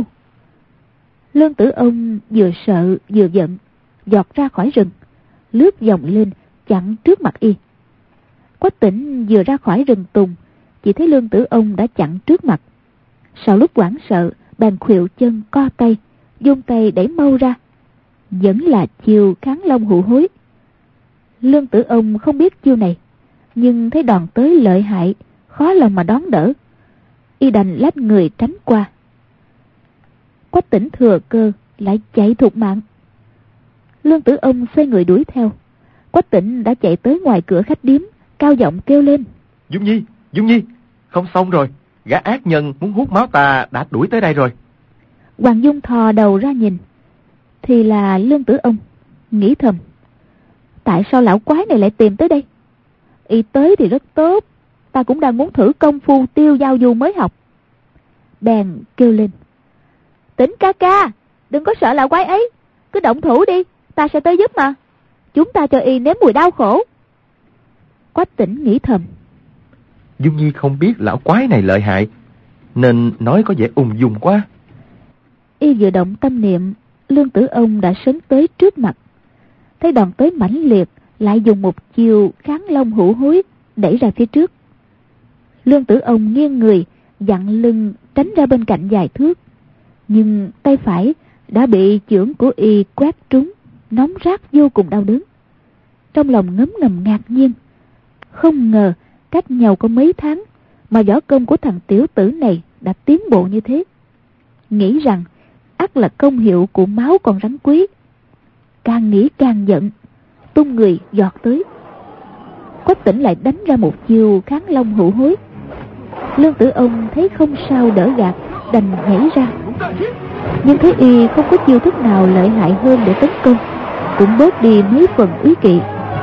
Speaker 2: Lương Tử Ông vừa sợ vừa giận, giọt ra khỏi rừng, lướt vòng lên chặn trước mặt y. Quách Tỉnh vừa ra khỏi rừng tùng, chỉ thấy Lương Tử Ông đã chặn trước mặt. Sau lúc hoảng sợ, bèn khuỵu chân co tay, vung tay đẩy mau ra, vẫn là chiêu Kháng Long Hữu Hối. Lương Tử Ông không biết chiêu này, nhưng thấy đòn tới lợi hại, khó lòng mà đón đỡ, y đành lách người tránh qua. Quách Tỉnh thừa cơ lại chạy thục mạng. Lương Tử Ông xoay người đuổi theo. Quách Tỉnh đã chạy tới ngoài cửa khách điếm, cao giọng kêu lên:
Speaker 3: Dung Nhi, Dung Nhi, không xong rồi, gã ác nhân muốn hút máu ta đã đuổi tới đây rồi.
Speaker 2: Hoàng Dung thò đầu ra nhìn, thì là Lương Tử Ông, nghĩ thầm: Tại sao lão quái này lại tìm tới đây? Y tới thì rất tốt, ta cũng đang muốn thử công phu tiêu giao du mới học. Bèn kêu lên: Tỉnh ca ca, đừng có sợ lão quái ấy, cứ động thủ đi, ta sẽ tới giúp mà. Chúng ta cho y nếm mùi đau khổ. Quách Tỉnh nghĩ thầm:
Speaker 3: Dung Nhi không biết lão quái này lợi hại, nên nói có vẻ ung dung quá.
Speaker 2: Y vừa động tâm niệm, Lương Tử Ông đã sấn tới trước mặt. Thấy đòn tới mãnh liệt, lại dùng một chiêu Kháng Long Hữu Hối đẩy ra phía trước. Lương Tử Ông nghiêng người, dặn lưng tránh ra bên cạnh vài thước, nhưng tay phải đã bị chưởng của y quét trúng, nóng rát vô cùng đau đớn. Trong lòng ngấm ngầm ngạc nhiên, không ngờ cách nhau có mấy tháng mà võ công của thằng tiểu tử này đã tiến bộ như thế. Nghĩ rằng ắt là công hiệu của máu con rắn quý. Càng nghĩ càng giận, tung người giọt tới. Quách Tỉnh lại đánh ra một chiêu Kháng Long Hữu Hối. Lương Tử Ông thấy không sao đỡ gạt, đành nhảy ra. Nhưng thấy y không có chiêu thức nào lợi hại hơn để tấn công, cũng bớt đi mấy phần ý kỵ.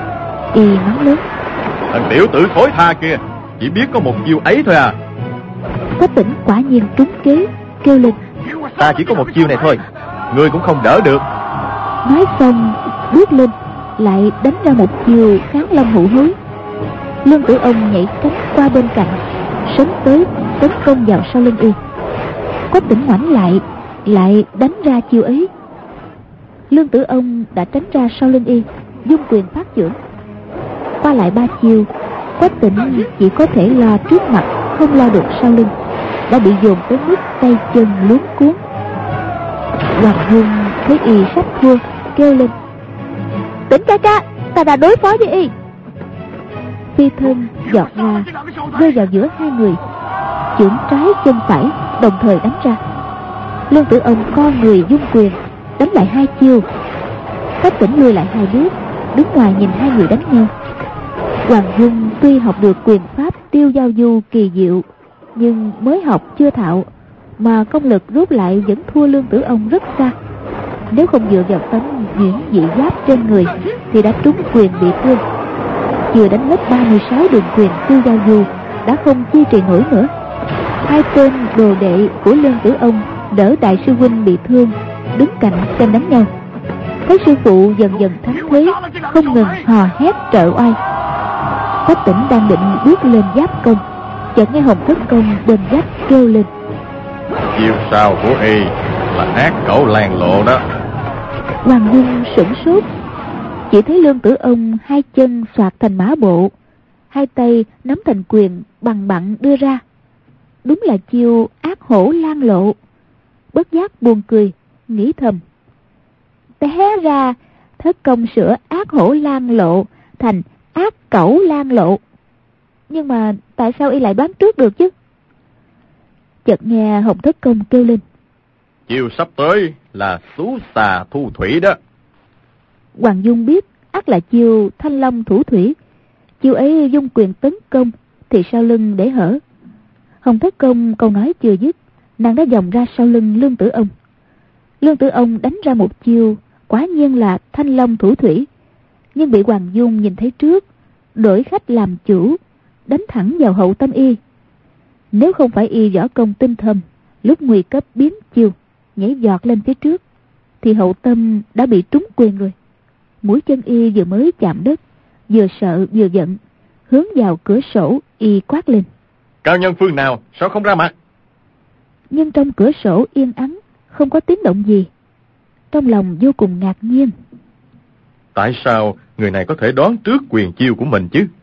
Speaker 2: Y nói lớn:
Speaker 3: Thằng tiểu tử thối tha kia chỉ biết có một chiêu ấy thôi à?
Speaker 2: Quách Tỉnh quả nhiên trúng kế, kêu lên:
Speaker 3: Ta chỉ có một chiêu này thôi, ngươi cũng không đỡ được.
Speaker 2: Nói xong bước lên, lại đánh ra một chiêu Kháng Long Hữu Hối. Lương Tử Ông nhảy cánh qua bên cạnh, sấn tới tấn công vào sau lưng y. Quách Tỉnh ngoảnh lại, lại đánh ra chiêu ấy. Lương Tử Ông đã tránh ra sau lưng y, dung quyền phát chưởng. Qua lại ba chiêu, Quách Tỉnh chỉ có thể lo trước mặt, không lo được sau lưng, đã bị dồn tới mức tay chân luống cuống. Hoàng Dung thấy y sắp thua, kêu lên: Tỉnh ca ca, ta đã đối phó với y. Phi thân giọt ra, rơi vào giữa hai người, chưởng trái chân phải đồng thời đánh ra. Lương Tử Ông co người dung quyền, đánh lại hai chiêu. Quách Tĩnh lùi lại hai bước, đứng ngoài nhìn hai người đánh nhau. Hoàng Dung tuy học được quyền pháp Tiêu Giao Du kỳ diệu, nhưng mới học chưa thạo, mà công lực rút lại vẫn thua Lương Tử Ông rất xa. Nếu không dựa vào tấm nhuyễn dị giáp trên người thì đã trúng quyền bị thương. Vừa đánh hết ba mươi sáu đường quyền Tiêu Giao Du đã không duy trì nổi nữa. Hai tên đồ đệ của Lương Tử Ông đỡ đại sư huynh bị thương, đứng cạnh xem đánh nhau. Thấy sư phụ dần dần thắng thế, không ngừng hò hét trợ oai. Quách Tĩnh đang định bước lên giáp công, chợt nghe Hồng Thất Công bên giáp kêu lên:
Speaker 3: chiêu sao của y là ác cẩu làng lộ đó.
Speaker 2: Hoàng Dung sửng sốt, chỉ thấy Lương Tử Ông hai chân xoạc thành mã bộ, hai tay nắm thành quyền bằng bặn đưa ra. Đúng là chiêu ác hổ lang lộ. Bất giác buồn cười, nghĩ thầm: té ra Thất Công sửa ác hổ lang lộ thành ác cẩu lang lộ. Nhưng mà tại sao y lại đoán trước được chứ? Chợt nghe Hồng Thất Công kêu lên:
Speaker 3: chiêu sắp tới là xú xà thu thủy đó.
Speaker 2: Hoàng Dung biết ắt là chiêu thanh long thủ thủy. Chiêu ấy dung quyền tấn công thì sau lưng để hở. Hồng Thất Công câu nói chưa dứt, nàng đã vòng ra sau lưng Lương Tử Ông. Lương Tử Ông đánh ra một chiêu quả nhiên là thanh long thủ thủy, nhưng bị Hoàng Dung nhìn thấy trước, đổi khách làm chủ, đánh thẳng vào hậu tâm y. Nếu không phải y võ công tinh thâm, lúc nguy cấp biến chiêu nhảy giọt lên phía trước, thì hậu tâm đã bị trúng quyền rồi. Mũi chân y vừa mới chạm đất, vừa sợ vừa giận, hướng vào cửa sổ y quát lên:
Speaker 3: cao nhân phương nào sao không ra mặt?
Speaker 2: Nhưng trong cửa sổ yên ắng, không có tiếng động gì. Trong lòng vô cùng ngạc nhiên.
Speaker 3: Tại sao người này có thể đoán trước quyền chiêu của mình chứ?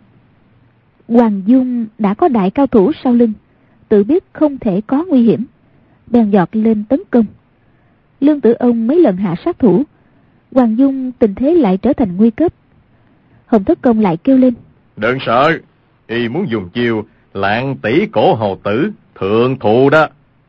Speaker 2: Hoàng Dung đã có đại cao thủ sau lưng, tự biết không thể có nguy hiểm, bèn giọt lên tấn công. Lương Tử Ông mấy lần hạ sát thủ, Hoàng Dung tình thế lại trở thành nguy cấp. Hồng Thất Công lại kêu lên:
Speaker 3: đừng sợ, y muốn dùng chiêu lạng tỷ cổ hầu tử thượng thụ đó.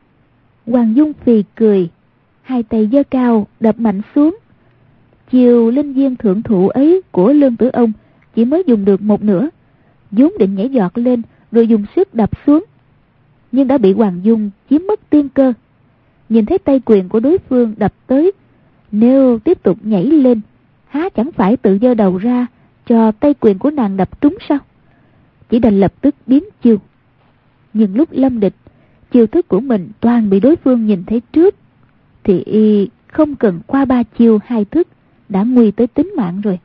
Speaker 2: Hoàng Dung phì cười, hai tay giơ cao đập mạnh xuống. Chiều linh viên thượng thụ ấy của Lương Tử Ông chỉ mới dùng được một nửa, vốn định nhảy giọt lên rồi dùng sức đập xuống, nhưng đã bị Hoàng Dung chiếm mất tiên cơ. Nhìn thấy tay quyền của đối phương đập tới, nếu tiếp tục nhảy lên, há chẳng phải tự giơ đầu ra cho tay quyền của nàng đập trúng sao? Chỉ đành lập tức biến chiêu. Nhưng lúc lâm địch, chiêu thức của mình toàn bị đối phương nhìn thấy trước, thì y không cần qua ba chiêu hai thức đã nguy tới tính mạng rồi.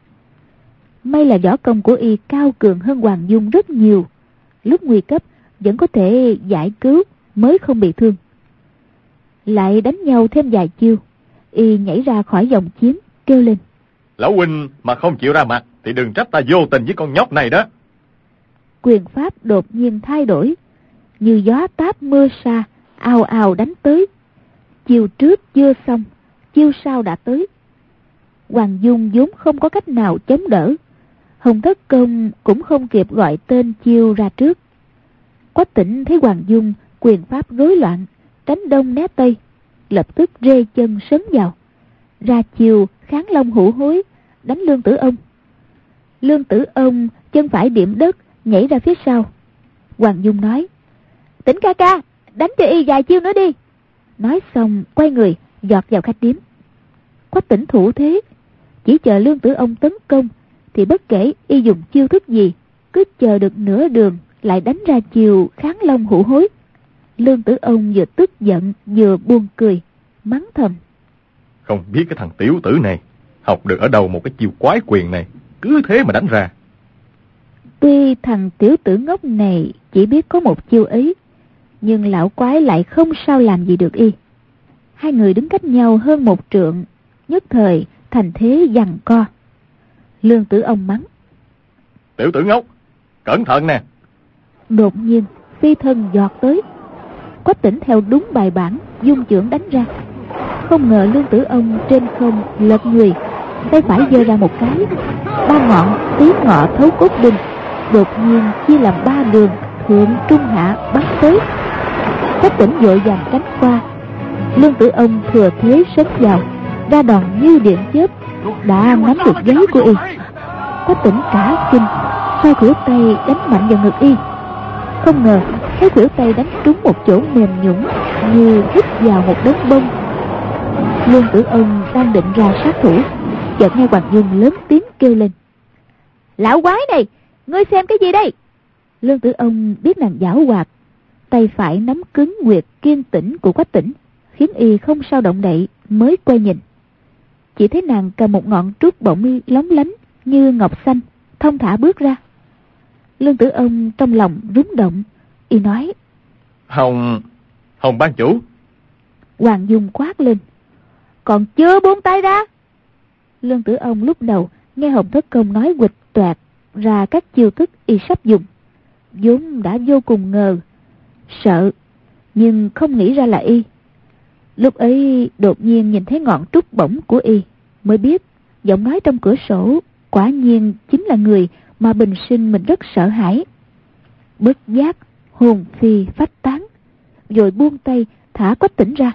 Speaker 2: May là võ công của y cao cường hơn Hoàng Dung rất nhiều, lúc nguy cấp vẫn có thể giải cứu mới không bị thương. Lại đánh nhau thêm vài chiêu, y nhảy ra khỏi vòng chiến, kêu lên:
Speaker 3: lão huynh mà không chịu ra mặt thì đừng trách ta vô tình với con nhóc này đó.
Speaker 2: Quyền pháp đột nhiên thay đổi, như gió táp mưa sa, ào ào đánh tới. Chiêu trước chưa xong, chiêu sau đã tới. Hoàng Dung vốn không có cách nào chống đỡ, Hồng Thất Công cũng không kịp gọi tên chiêu ra trước. Quách Tĩnh thấy Hoàng Dung quyền pháp rối loạn, tránh đông né tây, lập tức rê chân sấn vào, ra chiêu kháng long hữu hối, đánh Lương Tử Ông. Lương Tử Ông chân phải điểm đất, nhảy ra phía sau. Hoàng Dung nói: Tĩnh ca ca, đánh cho y vài chiêu nữa đi. Nói xong quay người giọt vào khách điếm. Quách Tĩnh thủ thế, chỉ chờ Lương Tử Ông tấn công, thì bất kể y dùng chiêu thức gì, cứ chờ được nửa đường lại đánh ra chiêu kháng long hữu hối. Lương Tử Ông vừa tức giận vừa buồn cười, mắng thầm:
Speaker 3: không biết cái thằng tiểu tử này học được ở đâu một cái chiêu quái quyền này, cứ thế mà đánh ra.
Speaker 2: Tuy thằng tiểu tử ngốc này chỉ biết có một chiêu ấy, nhưng lão quái lại không sao làm gì được y. Hai người đứng cách nhau hơn một trượng, nhất thời thành thế giằng co. Lương Tử Ông mắng:
Speaker 3: tiểu tử ngốc, cẩn thận nè.
Speaker 2: Đột nhiên phi thân giọt tới. Quách Tĩnh theo đúng bài bản dung chưởng đánh ra. Không ngờ Lương Tử Ông trên không lật người, tay phải giơ ra một cái, ba ngọn tí ngọ thấu cốt đinh đột nhiên chia làm ba đường thượng trung hạ bắn tới. Quách Tĩnh vội vàng tránh qua. Lương Tử Ông thừa thế sấn vào, ra đòn như điện chớp, đã nắm được gáy của y. Quách Tỉnh cả kinh, xoay khuỷu tay đánh mạnh vào ngực y. Không ngờ cái khuỷu tay đánh trúng một chỗ mềm nhũn như hít vào một đống bông. Lương Tử Ông đang định ra sát thủ, chợt nghe Hoàng Dung lớn tiếng kêu lên: "Lão quái này, ngươi xem cái gì đây?" Lương Tử Ông biết nàng giảo hoạt, tay phải nắm cứng nguyệt kiên tĩnh của Quách Tỉnh, khiến y không sao động đậy, mới quay nhìn. Chỉ thấy nàng cầm một ngọn trúc bổng lóng lánh như ngọc xanh, thong thả bước ra. Lương Tử Ông trong lòng rúng động, y nói:
Speaker 3: Hồng, Hồng ban chủ.
Speaker 2: Hoàng Dung quát lên: "Còn chưa buông tay ra!" Lương Tử Ông lúc đầu nghe Hồng Thất Công nói quịch toạc ra các chiêu thức y sắp dùng, vốn đã vô cùng ngờ, sợ, nhưng không nghĩ ra là y. Lúc ấy đột nhiên nhìn thấy ngọn trúc bổng của y, mới biết giọng nói trong cửa sổ quả nhiên chính là người mà bình sinh mình rất sợ hãi. Bất giác hồn phi phách tán, rồi buông tay thả Quách Tỉnh ra.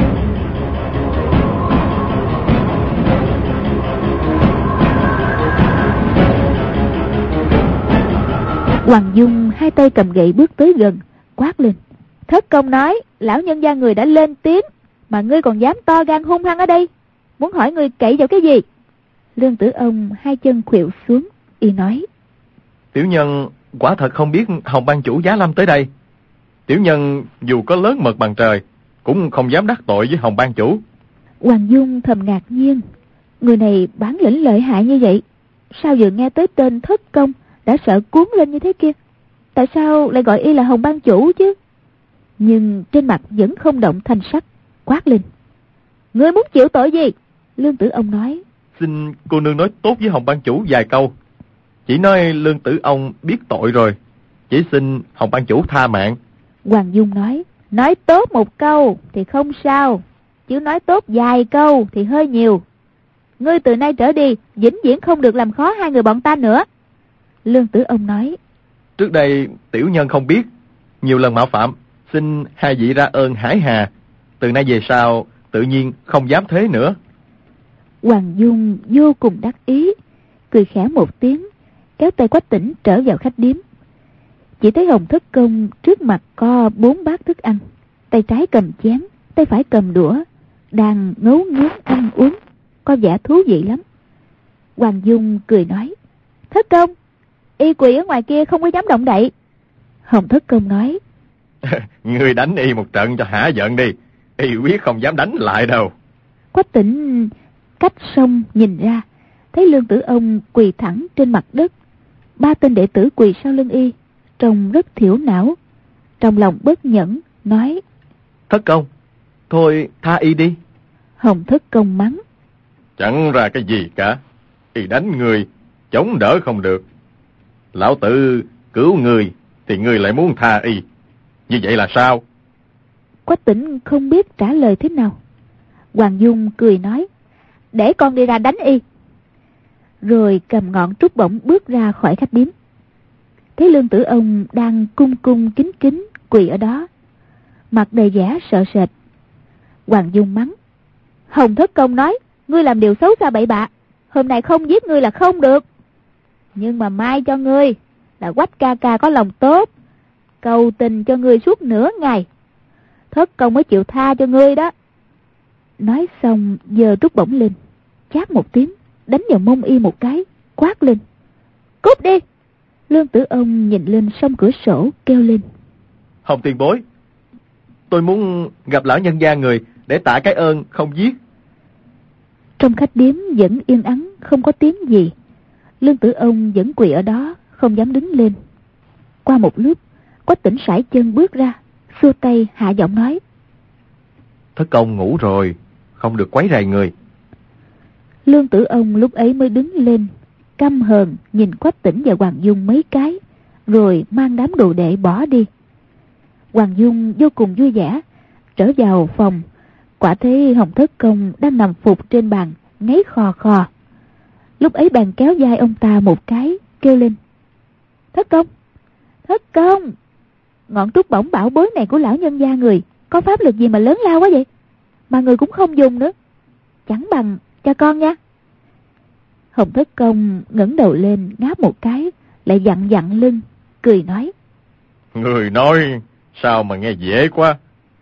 Speaker 2: Hoàng Dung hai tay cầm gậy bước tới gần, quát lên: "Thất Công nói lão nhân gia người đã lên tiếng, mà ngươi còn dám to gan hung hăng ở đây, muốn hỏi ngươi cậy vào cái gì?" Lương Tử Ông hai chân khuỵu xuống, y nói:
Speaker 3: "Tiểu nhân quả thật không biết Hồng ban chủ giá lâm tới đây. Tiểu nhân dù có lớn mật bằng trời, cũng không dám đắc tội với Hồng ban chủ."
Speaker 2: Hoàng Dung thầm ngạc nhiên, người này bản lĩnh lợi hại như vậy, sao vừa nghe tới tên Thất Công đã sợ cuốn lên như thế kia? Tại sao lại gọi y là Hồng ban chủ chứ? Nhưng trên mặt vẫn không động thanh sắc, quát lên: "Ngươi muốn chịu tội gì?" Lương Tử Ông nói:
Speaker 3: "Xin cô nương nói tốt với Hồng ban chủ vài câu. Chỉ nói Lương Tử Ông biết tội rồi, chỉ xin Hồng ban chủ tha mạng."
Speaker 2: Hoàng Dung nói: "Nói tốt một câu thì không sao, chứ nói tốt vài câu thì hơi nhiều. Ngươi từ nay trở đi vĩnh viễn không được làm khó hai người bọn ta nữa." Lương Tử Ông nói:
Speaker 3: "Trước đây tiểu nhân không biết, nhiều lần mạo phạm, xin hai vị ra ơn hải hà. Từ nay về sau tự nhiên không dám thế nữa."
Speaker 2: Hoàng Dung vô cùng đắc ý, cười khẽ một tiếng, kéo tay Quách Tỉnh trở vào khách điếm. Chỉ thấy Hồng Thất Công trước mặt có bốn bát thức ăn, tay trái cầm chén, tay phải cầm đũa, đang ngấu nghiến ăn uống, có vẻ thú vị lắm. Hoàng Dung cười nói: "Thất Công, y quỳ ở ngoài kia không có dám động đậy." Hồng Thất Công nói:
Speaker 3: "Ngươi đánh y một trận cho hả giận đi, y quyết không dám đánh lại đâu."
Speaker 2: Quách Tỉnh cách sông nhìn ra, thấy Lương Tử Ông quỳ thẳng trên mặt đất, ba tên đệ tử quỳ sau lưng y, trông rất thiểu não. Trong lòng bất nhẫn, nói:
Speaker 3: "Thất Công, thôi tha y đi."
Speaker 2: Hồng Thất Công mắng:
Speaker 3: "Chẳng ra cái gì cả, y đánh người, chống đỡ không được. Lão tử cứu người thì ngươi lại muốn tha y, như vậy là sao?"
Speaker 2: Quách Tỉnh không biết trả lời thế nào. Hoàng Dung cười nói: "Để con đi ra đánh y." Rồi cầm ngọn trúc bổng bước ra khỏi khách điếm. Thấy Lương Tử Ông đang cung cung kính kính quỳ ở đó, mặt đầy vẻ sợ sệt. Hoàng Dung mắng: "Hồng Thất Công nói ngươi làm điều xấu xa bậy bạ, hôm nay không giết ngươi là không được. Nhưng mà mai cho ngươi là Quách ca ca có lòng tốt, cầu tình cho ngươi suốt nửa ngày, Thất Công mới chịu tha cho ngươi đó." Nói xong giơ trúc bổng lên, chát một tiếng đánh vào mông y một cái, quát lên: "Cút đi!" Lương Tử Ông nhìn lên sông cửa sổ kêu lên:
Speaker 3: "Hồng tiền bối, tôi muốn gặp lão nhân gia người để tạ cái ơn không giết."
Speaker 2: Trong khách điếm vẫn yên ắng, không có tiếng gì. Lương Tử Ông vẫn quỳ ở đó, không dám đứng lên. Qua một lúc, Quách Tỉnh sải chân bước ra, xua tay hạ giọng nói:
Speaker 3: "Thất Công ngủ rồi, không được quấy rầy người."
Speaker 2: Lương Tử Ông lúc ấy mới đứng lên, căm hờn nhìn Quách Tỉnh và Hoàng Dung mấy cái, rồi mang đám đồ đệ bỏ đi. Hoàng Dung vô cùng vui vẻ, trở vào phòng, quả thấy Hồng Thất Công đang nằm phục trên bàn, ngáy khò khò. Lúc ấy bèn kéo vai ông ta một cái, kêu lên: "Thất Công, Thất Công, ngọn trúc bổng bảo bối này của lão nhân gia người có pháp lực gì mà lớn lao quá vậy, mà người cũng không dùng nữa." chẳng bằng cho con nha. Hồng Thất Công ngẩng đầu lên ngáp một cái, lại dặn dặn lưng, cười nói:
Speaker 3: Người nói sao mà nghe dễ quá.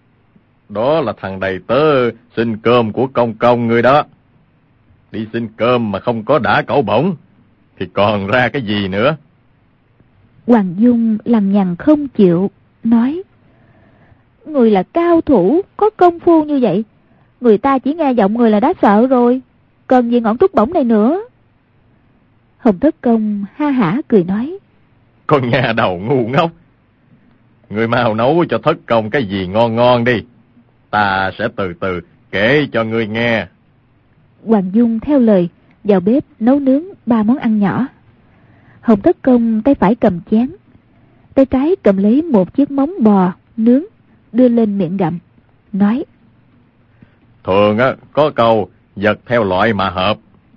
Speaker 3: Đó là thằng đầy tớ xin cơm của công công người đó. Đi xin cơm mà không có đã cẩu bổng thì còn ra cái gì nữa.
Speaker 2: Hoàng Dung lằng nhằng không chịu, nói: Người là cao thủ, có công phu như vậy, người ta chỉ nghe giọng người là đã sợ rồi, cần gì ngọn trúc bổng này nữa. Hồng Thất Công ha hả cười nói:
Speaker 3: Con nhà đầu ngu ngốc. Người mau nấu cho Thất Công cái gì ngon ngon đi, ta sẽ từ từ kể cho ngươi nghe.
Speaker 2: Hoàng Dung theo lời vào bếp nấu nướng ba món ăn nhỏ. Hồng Thất Công tay phải cầm chén, tay trái cầm lấy một chiếc móng bò nướng, đưa lên miệng gặm, nói:
Speaker 3: Thường á có câu vật theo loại mà hợp.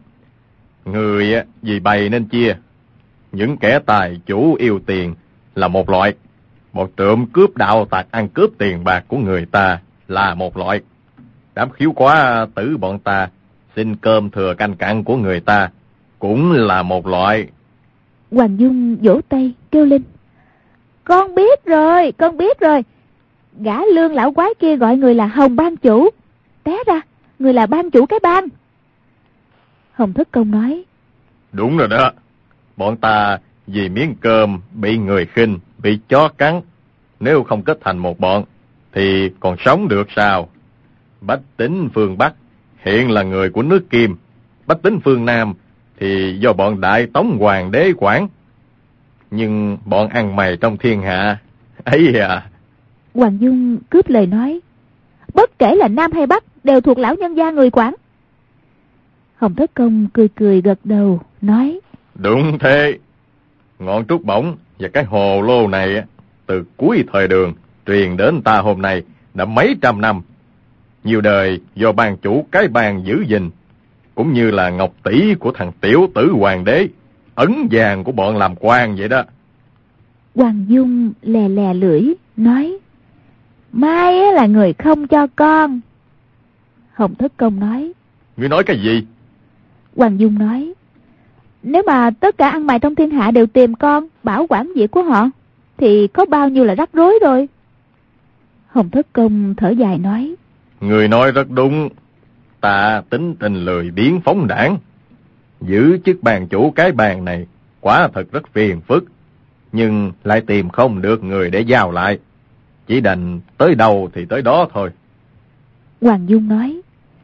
Speaker 3: Người á vì bày nên chia. Những kẻ tài chủ yêu tiền là một loại, một trộm cướp đạo tặc ăn cướp tiền bạc của người ta là một loại. Đám khiếu quá tử bọn ta xin cơm thừa canh cặn của người ta cũng là một loại.
Speaker 2: Hoàng Dung vỗ tay kêu lên: Con biết rồi, con biết rồi. Gã lương lão quái kia gọi người là Hồng ban chủ. Té ra người là ban chủ cái bang. Hồng Thất Công nói:
Speaker 3: Đúng rồi đó. Bọn ta vì miếng cơm bị người khinh, bị chó cắn. Nếu không kết thành một bọn thì còn sống được sao? Bách tính phương Bắc hiện là người của nước Kim. Bách tính phương Nam thì do bọn Đại Tống Hoàng đế quản. Nhưng bọn ăn mày trong thiên hạ ấy à.
Speaker 2: Hoàng Dung cướp lời nói: Bất kể là Nam hay Bắc đều thuộc lão nhân gia người quản. Hồng Thất Công cười cười gật đầu, nói:
Speaker 3: Đúng thế. Ngọn trúc bổng và cái hồ lô này từ cuối thời Đường truyền đến ta hôm nay đã mấy trăm năm. Nhiều đời do ban chủ cái bang giữ gìn, cũng như là ngọc tỷ của thằng tiểu tử hoàng đế, ấn vàng của bọn làm quan vậy đó.
Speaker 2: Hoàng Dung lè lè lưỡi, nói: Mai là người không cho con. Hồng Thất Công nói:
Speaker 3: Ngươi nói cái gì?
Speaker 2: Hoàng Dung nói: Nếu mà tất cả ăn mày trong thiên hạ đều tìm con, bảo quản việc của họ, thì có bao nhiêu là rắc rối rồi. Hồng Thất Công thở dài nói:
Speaker 3: Người nói rất đúng. Ta tính tình lười biếng phóng đảng. Giữ chức bàn chủ cái bàn này quả thật rất phiền phức, nhưng lại tìm không được người để giao lại. Chỉ đành tới đâu thì tới đó thôi.
Speaker 2: Hoàng Dung nói: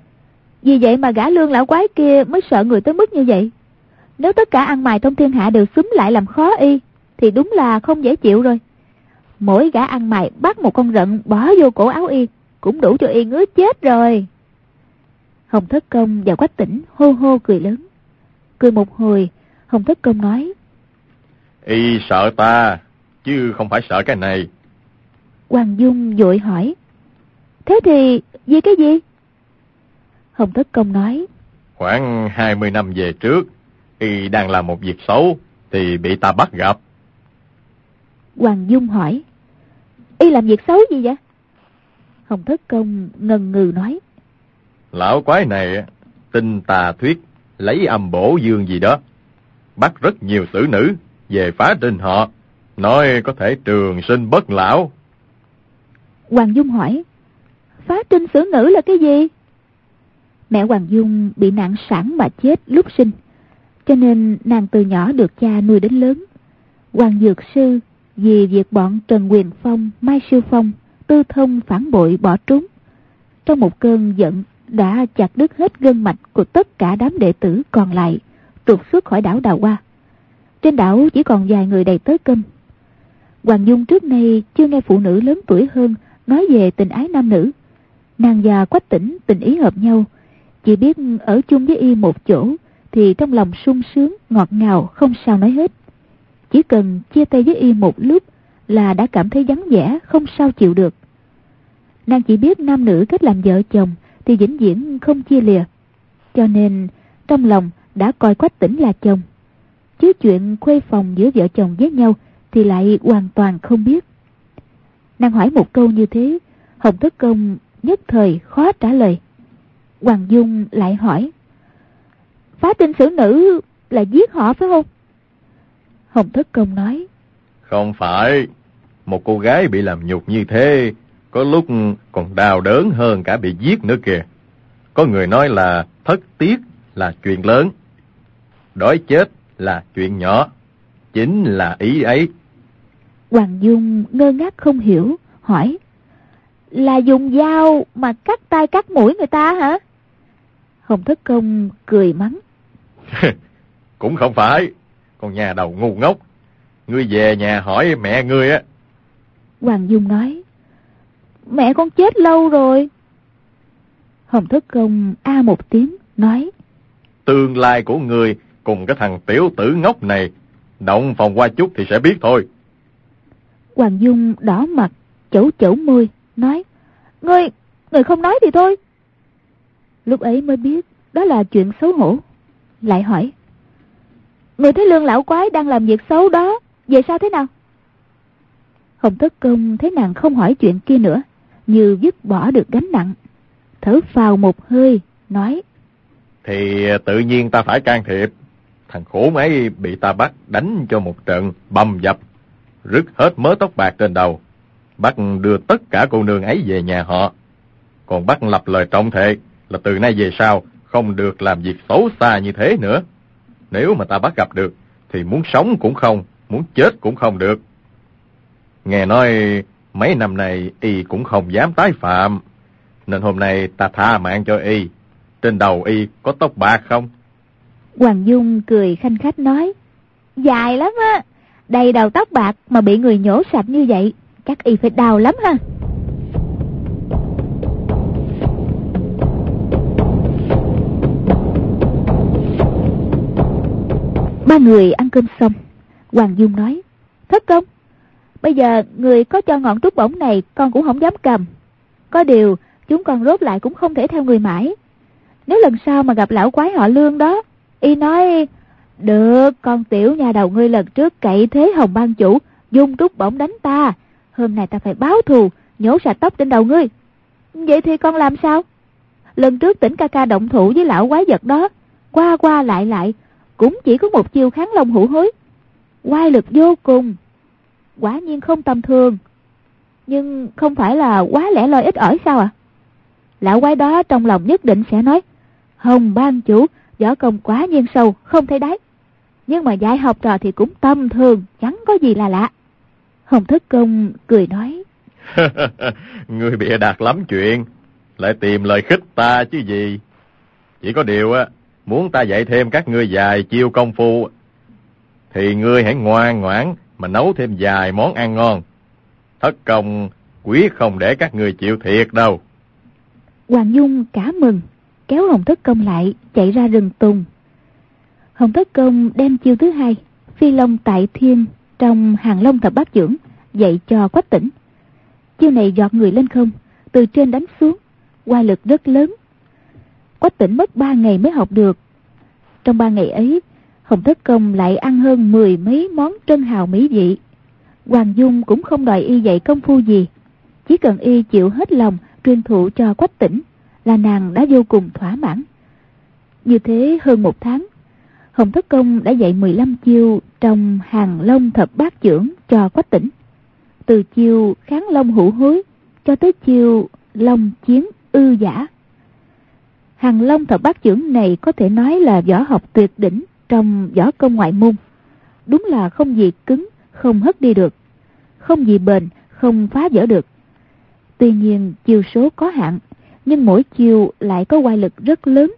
Speaker 2: Vì vậy mà gã lương lão quái kia mới sợ người tới mức như vậy. Nếu tất cả ăn mày trong thiên hạ đều xúm lại làm khó y, thì đúng là không dễ chịu rồi. Mỗi gã ăn mày bắt một con rận bỏ vô cổ áo y, cũng đủ cho y ngứa chết rồi. Hồng Thất Công và Quách Tĩnh hô hô cười lớn. Cười một hồi, Hồng Thất Công nói:
Speaker 3: Y sợ ta, chứ không phải sợ cái này.
Speaker 2: Hoàng Dung vội hỏi: Thế thì vì cái gì? Hồng Thất Công nói:
Speaker 3: Khoảng hai mươi năm về trước, Y đang làm một việc xấu thì bị ta bắt gặp.
Speaker 2: Hoàng Dung hỏi: Y làm việc xấu gì vậy? Hồng Thất Công ngần ngừ nói:
Speaker 3: Lão quái này tin tà thuyết, lấy âm bổ dương gì đó, bắt rất nhiều xử nữ về phá trinh họ, nói có thể trường sinh bất lão.
Speaker 2: Hoàng Dung hỏi: Phá trinh xử nữ là cái gì? Mẹ Hoàng Dung bị nạn sản mà chết lúc sinh, cho nên nàng từ nhỏ được cha nuôi đến lớn. Hoàng Dược Sư vì việc bọn Trần Quyền Phong, Mai Siêu Phong, Tư Thông phản bội bỏ trốn, trong một cơn giận đã chặt đứt hết gân mạch của tất cả đám đệ tử còn lại, trục xuất khỏi đảo Đào Hoa. Trên đảo chỉ còn vài người đầy tớ câm. Hoàng Dung trước nay chưa nghe phụ nữ lớn tuổi hơn nói về tình ái nam nữ. Nàng và Quách Tĩnh tình ý hợp nhau, chỉ biết ở chung với y một chỗ thì trong lòng sung sướng ngọt ngào không sao nói hết. Chỉ cần chia tay với y một lúc là đã cảm thấy vắng vẻ không sao chịu được. Nàng chỉ biết nam nữ kết làm vợ chồng thì vĩnh viễn không chia lìa, cho nên trong lòng đã coi Quách Tĩnh là chồng, chứ chuyện khuê phòng giữa vợ chồng với nhau thì lại hoàn toàn không biết. Nàng hỏi một câu như thế, Hồng Thất Công nhất thời khó trả lời. Hoàng Dung lại hỏi: Phá tinh sử nữ là giết họ phải không? Hồng Thất Công nói:
Speaker 3: Không phải. Một cô gái bị làm nhục như thế, có lúc còn đau đớn hơn cả bị giết nữa kìa. Có người nói là thất tiết là chuyện lớn, đói chết là chuyện nhỏ. Chính là ý ấy.
Speaker 2: Hoàng Dung ngơ ngác không hiểu, hỏi: Là dùng dao mà cắt tay cắt mũi người ta hả? Hồng Thất Công cười mắng:
Speaker 3: Cũng không phải. Con nhà đầu ngu ngốc, ngươi về nhà hỏi mẹ ngươi á.
Speaker 2: Hoàng Dung nói: Mẹ con chết lâu rồi. Hồng Thất Công a một tiếng nói:
Speaker 3: Tương lai của ngươi cùng cái thằng tiểu tử ngốc này động phòng qua chút thì sẽ biết thôi.
Speaker 2: Hoàng Dung đỏ mặt, chẩu chẩu môi, nói: Ngươi, ngươi không nói thì thôi. Lúc ấy mới biết đó là chuyện xấu hổ, lại hỏi: Ngươi thấy Lương lão quái đang làm việc xấu đó, về sao thế nào? Hồng Thất Công thấy nàng không hỏi chuyện kia nữa, như dứt bỏ được gánh nặng, thở phào một hơi, nói:
Speaker 3: Thì tự nhiên ta phải can thiệp. Thằng khốn ấy bị ta bắt đánh cho một trận bầm dập, rứt hết mớ tóc bạc trên đầu, bắt đưa tất cả cô nương ấy về nhà họ. Còn bắt lập lời trọng thệ là từ nay về sau không được làm việc xấu xa như thế nữa. Nếu mà ta bắt gặp được thì muốn sống cũng không, muốn chết cũng không được. Nghe nói mấy năm nay y cũng không dám tái phạm, nên hôm nay ta tha mạng cho y. Trên đầu y có tóc bạc không?
Speaker 2: Hoàng Dung cười khanh khách nói: Dài lắm á, đầy đầu tóc bạc mà bị người nhổ sạch như vậy, chắc y phải đau lắm ha. Ba người ăn cơm xong, Hoàng Dung nói: Thất Công, bây giờ người có cho ngọn trúc bổng này con cũng không dám cầm. Có điều chúng con rốt lại cũng không thể theo người mãi. Nếu lần sau mà gặp lão quái họ Lương đó, y nói: Được, con tiểu nhà đầu ngươi lần trước cậy thế Hồng ban chủ dùng trúc bổng đánh ta, hôm nay ta phải báo thù, nhổ sạch tóc trên đầu ngươi. Vậy thì con làm sao? Lần trước Tỉnh ca ca động thủ với lão quái vật đó, qua qua lại lại cũng chỉ có một chiêu kháng long hữu hối, oai lực vô cùng, quả nhiên không tầm thường. Nhưng không phải là quá lẻ loi ít ỏi sao à? Lão quái đó trong lòng nhất định sẽ nói: Hồng ban chủ võ công quá nhiên sâu, không thấy đáy, nhưng mà dạy học trò thì cũng tầm thường, chẳng có gì là lạ. Hồng Thất Công cười nói:
Speaker 3: Ngươi bịa đặt lắm chuyện, lại tìm lời khích ta chứ gì. Chỉ có điều á, muốn ta dạy thêm các ngươi vài chiêu công phu thì ngươi hãy ngoan ngoãn mà nấu thêm vài món ăn ngon. Thất Công quyết không để các ngươi chịu thiệt đâu.
Speaker 2: Hoàng Dung cả mừng, kéo Hồng Thất Công lại chạy ra rừng tùng. Hồng Thất Công đem chiêu thứ hai, Phi Long Tại Thiên, trong Hàng Long Thập Bát Chưởng dạy cho Quách Tĩnh. Chiêu này giọt người lên không, từ trên đánh xuống, oai lực rất lớn. Quách Tĩnh mất ba ngày mới học được. Trong ba ngày ấy, Hồng Thất Công lại ăn hơn mười mấy món trân hào mỹ vị. Hoàng Dung cũng không đòi y dạy công phu gì, chỉ cần y chịu hết lòng truyền thụ cho Quách Tĩnh là nàng đã vô cùng thỏa mãn. Như thế hơn một tháng, Hồng Thất Công đã dạy mười lăm chiêu trong Hàng Long Thập Bát Chưởng cho Quách Tĩnh, từ chiêu kháng long hữu hối cho tới chiêu long chiến ư giả. Hàng Long Thập Bát Chưởng này có thể nói là võ học tuyệt đỉnh trong võ công ngoại môn. Đúng là không gì cứng không hất đi được, không gì bền không phá vỡ được. Tuy nhiên chiêu số có hạn, nhưng mỗi chiêu lại có oai lực rất lớn.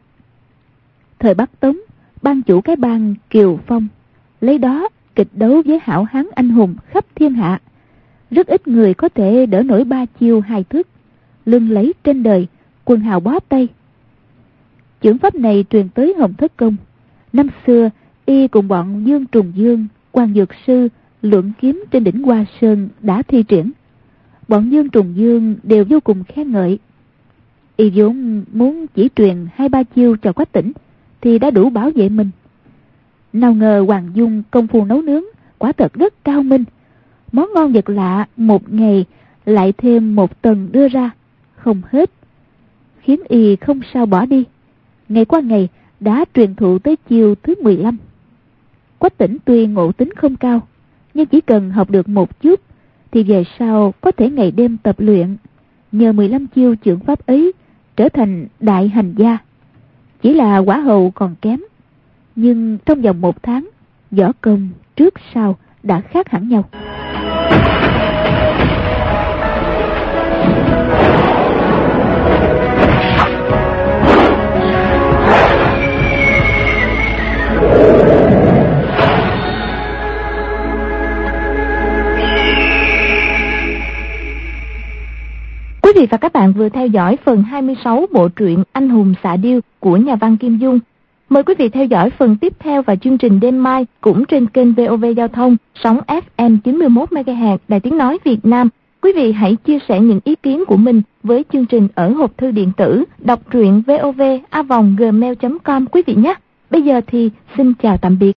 Speaker 2: Thời Bắc Tống, ban chủ cái bang Kiều Phong lấy đó kịch đấu với hảo hán anh hùng khắp thiên hạ. Rất ít người có thể đỡ nổi ba chiêu hai thước, lừng lẫy trên đời, quần hào bó tay. Chưởng pháp này truyền tới Hồng Thất Công. Năm xưa y cùng bọn Dương Trùng Dương, Quan Dược Sư luận kiếm trên đỉnh Hoa Sơn đã thi triển. Bọn Dương Trùng Dương đều vô cùng khen ngợi. Y vốn muốn chỉ truyền hai ba chiêu cho Quách Tĩnh thì đã đủ bảo vệ mình. Nào ngờ Hoàng Dung công phu nấu nướng quả thật rất cao minh, món ngon vật lạ một ngày lại thêm một tầng đưa ra, không hết. khiến y không sao bỏ đi. Ngày qua ngày đã truyền thụ tới chiêu thứ mười lăm. Quách Tĩnh tuy ngộ tính không cao, nhưng chỉ cần học được một chút thì về sau có thể ngày đêm tập luyện, nhờ mười lăm chiêu chưởng pháp ấy trở thành đại hành gia. Chỉ là quả hầu còn kém, nhưng trong vòng một tháng, võ công trước sau đã khác hẳn nhau.
Speaker 1: Quý vị và các bạn vừa theo dõi phần hai mươi sáu bộ truyện Anh hùng xạ điêu của nhà văn Kim Dung. Mời quý vị theo dõi phần tiếp theo vào chương trình đêm mai cũng trên kênh vê o vê Giao thông, sóng ép em chín mươi mốt mê ga héc Đài Tiếng Nói Việt Nam. Quý vị hãy chia sẻ những ý kiến của mình với chương trình ở hộp thư điện tử đọc truyện vov a vòng gmail chấm com quý vị nhé. Bây giờ thì xin chào tạm biệt.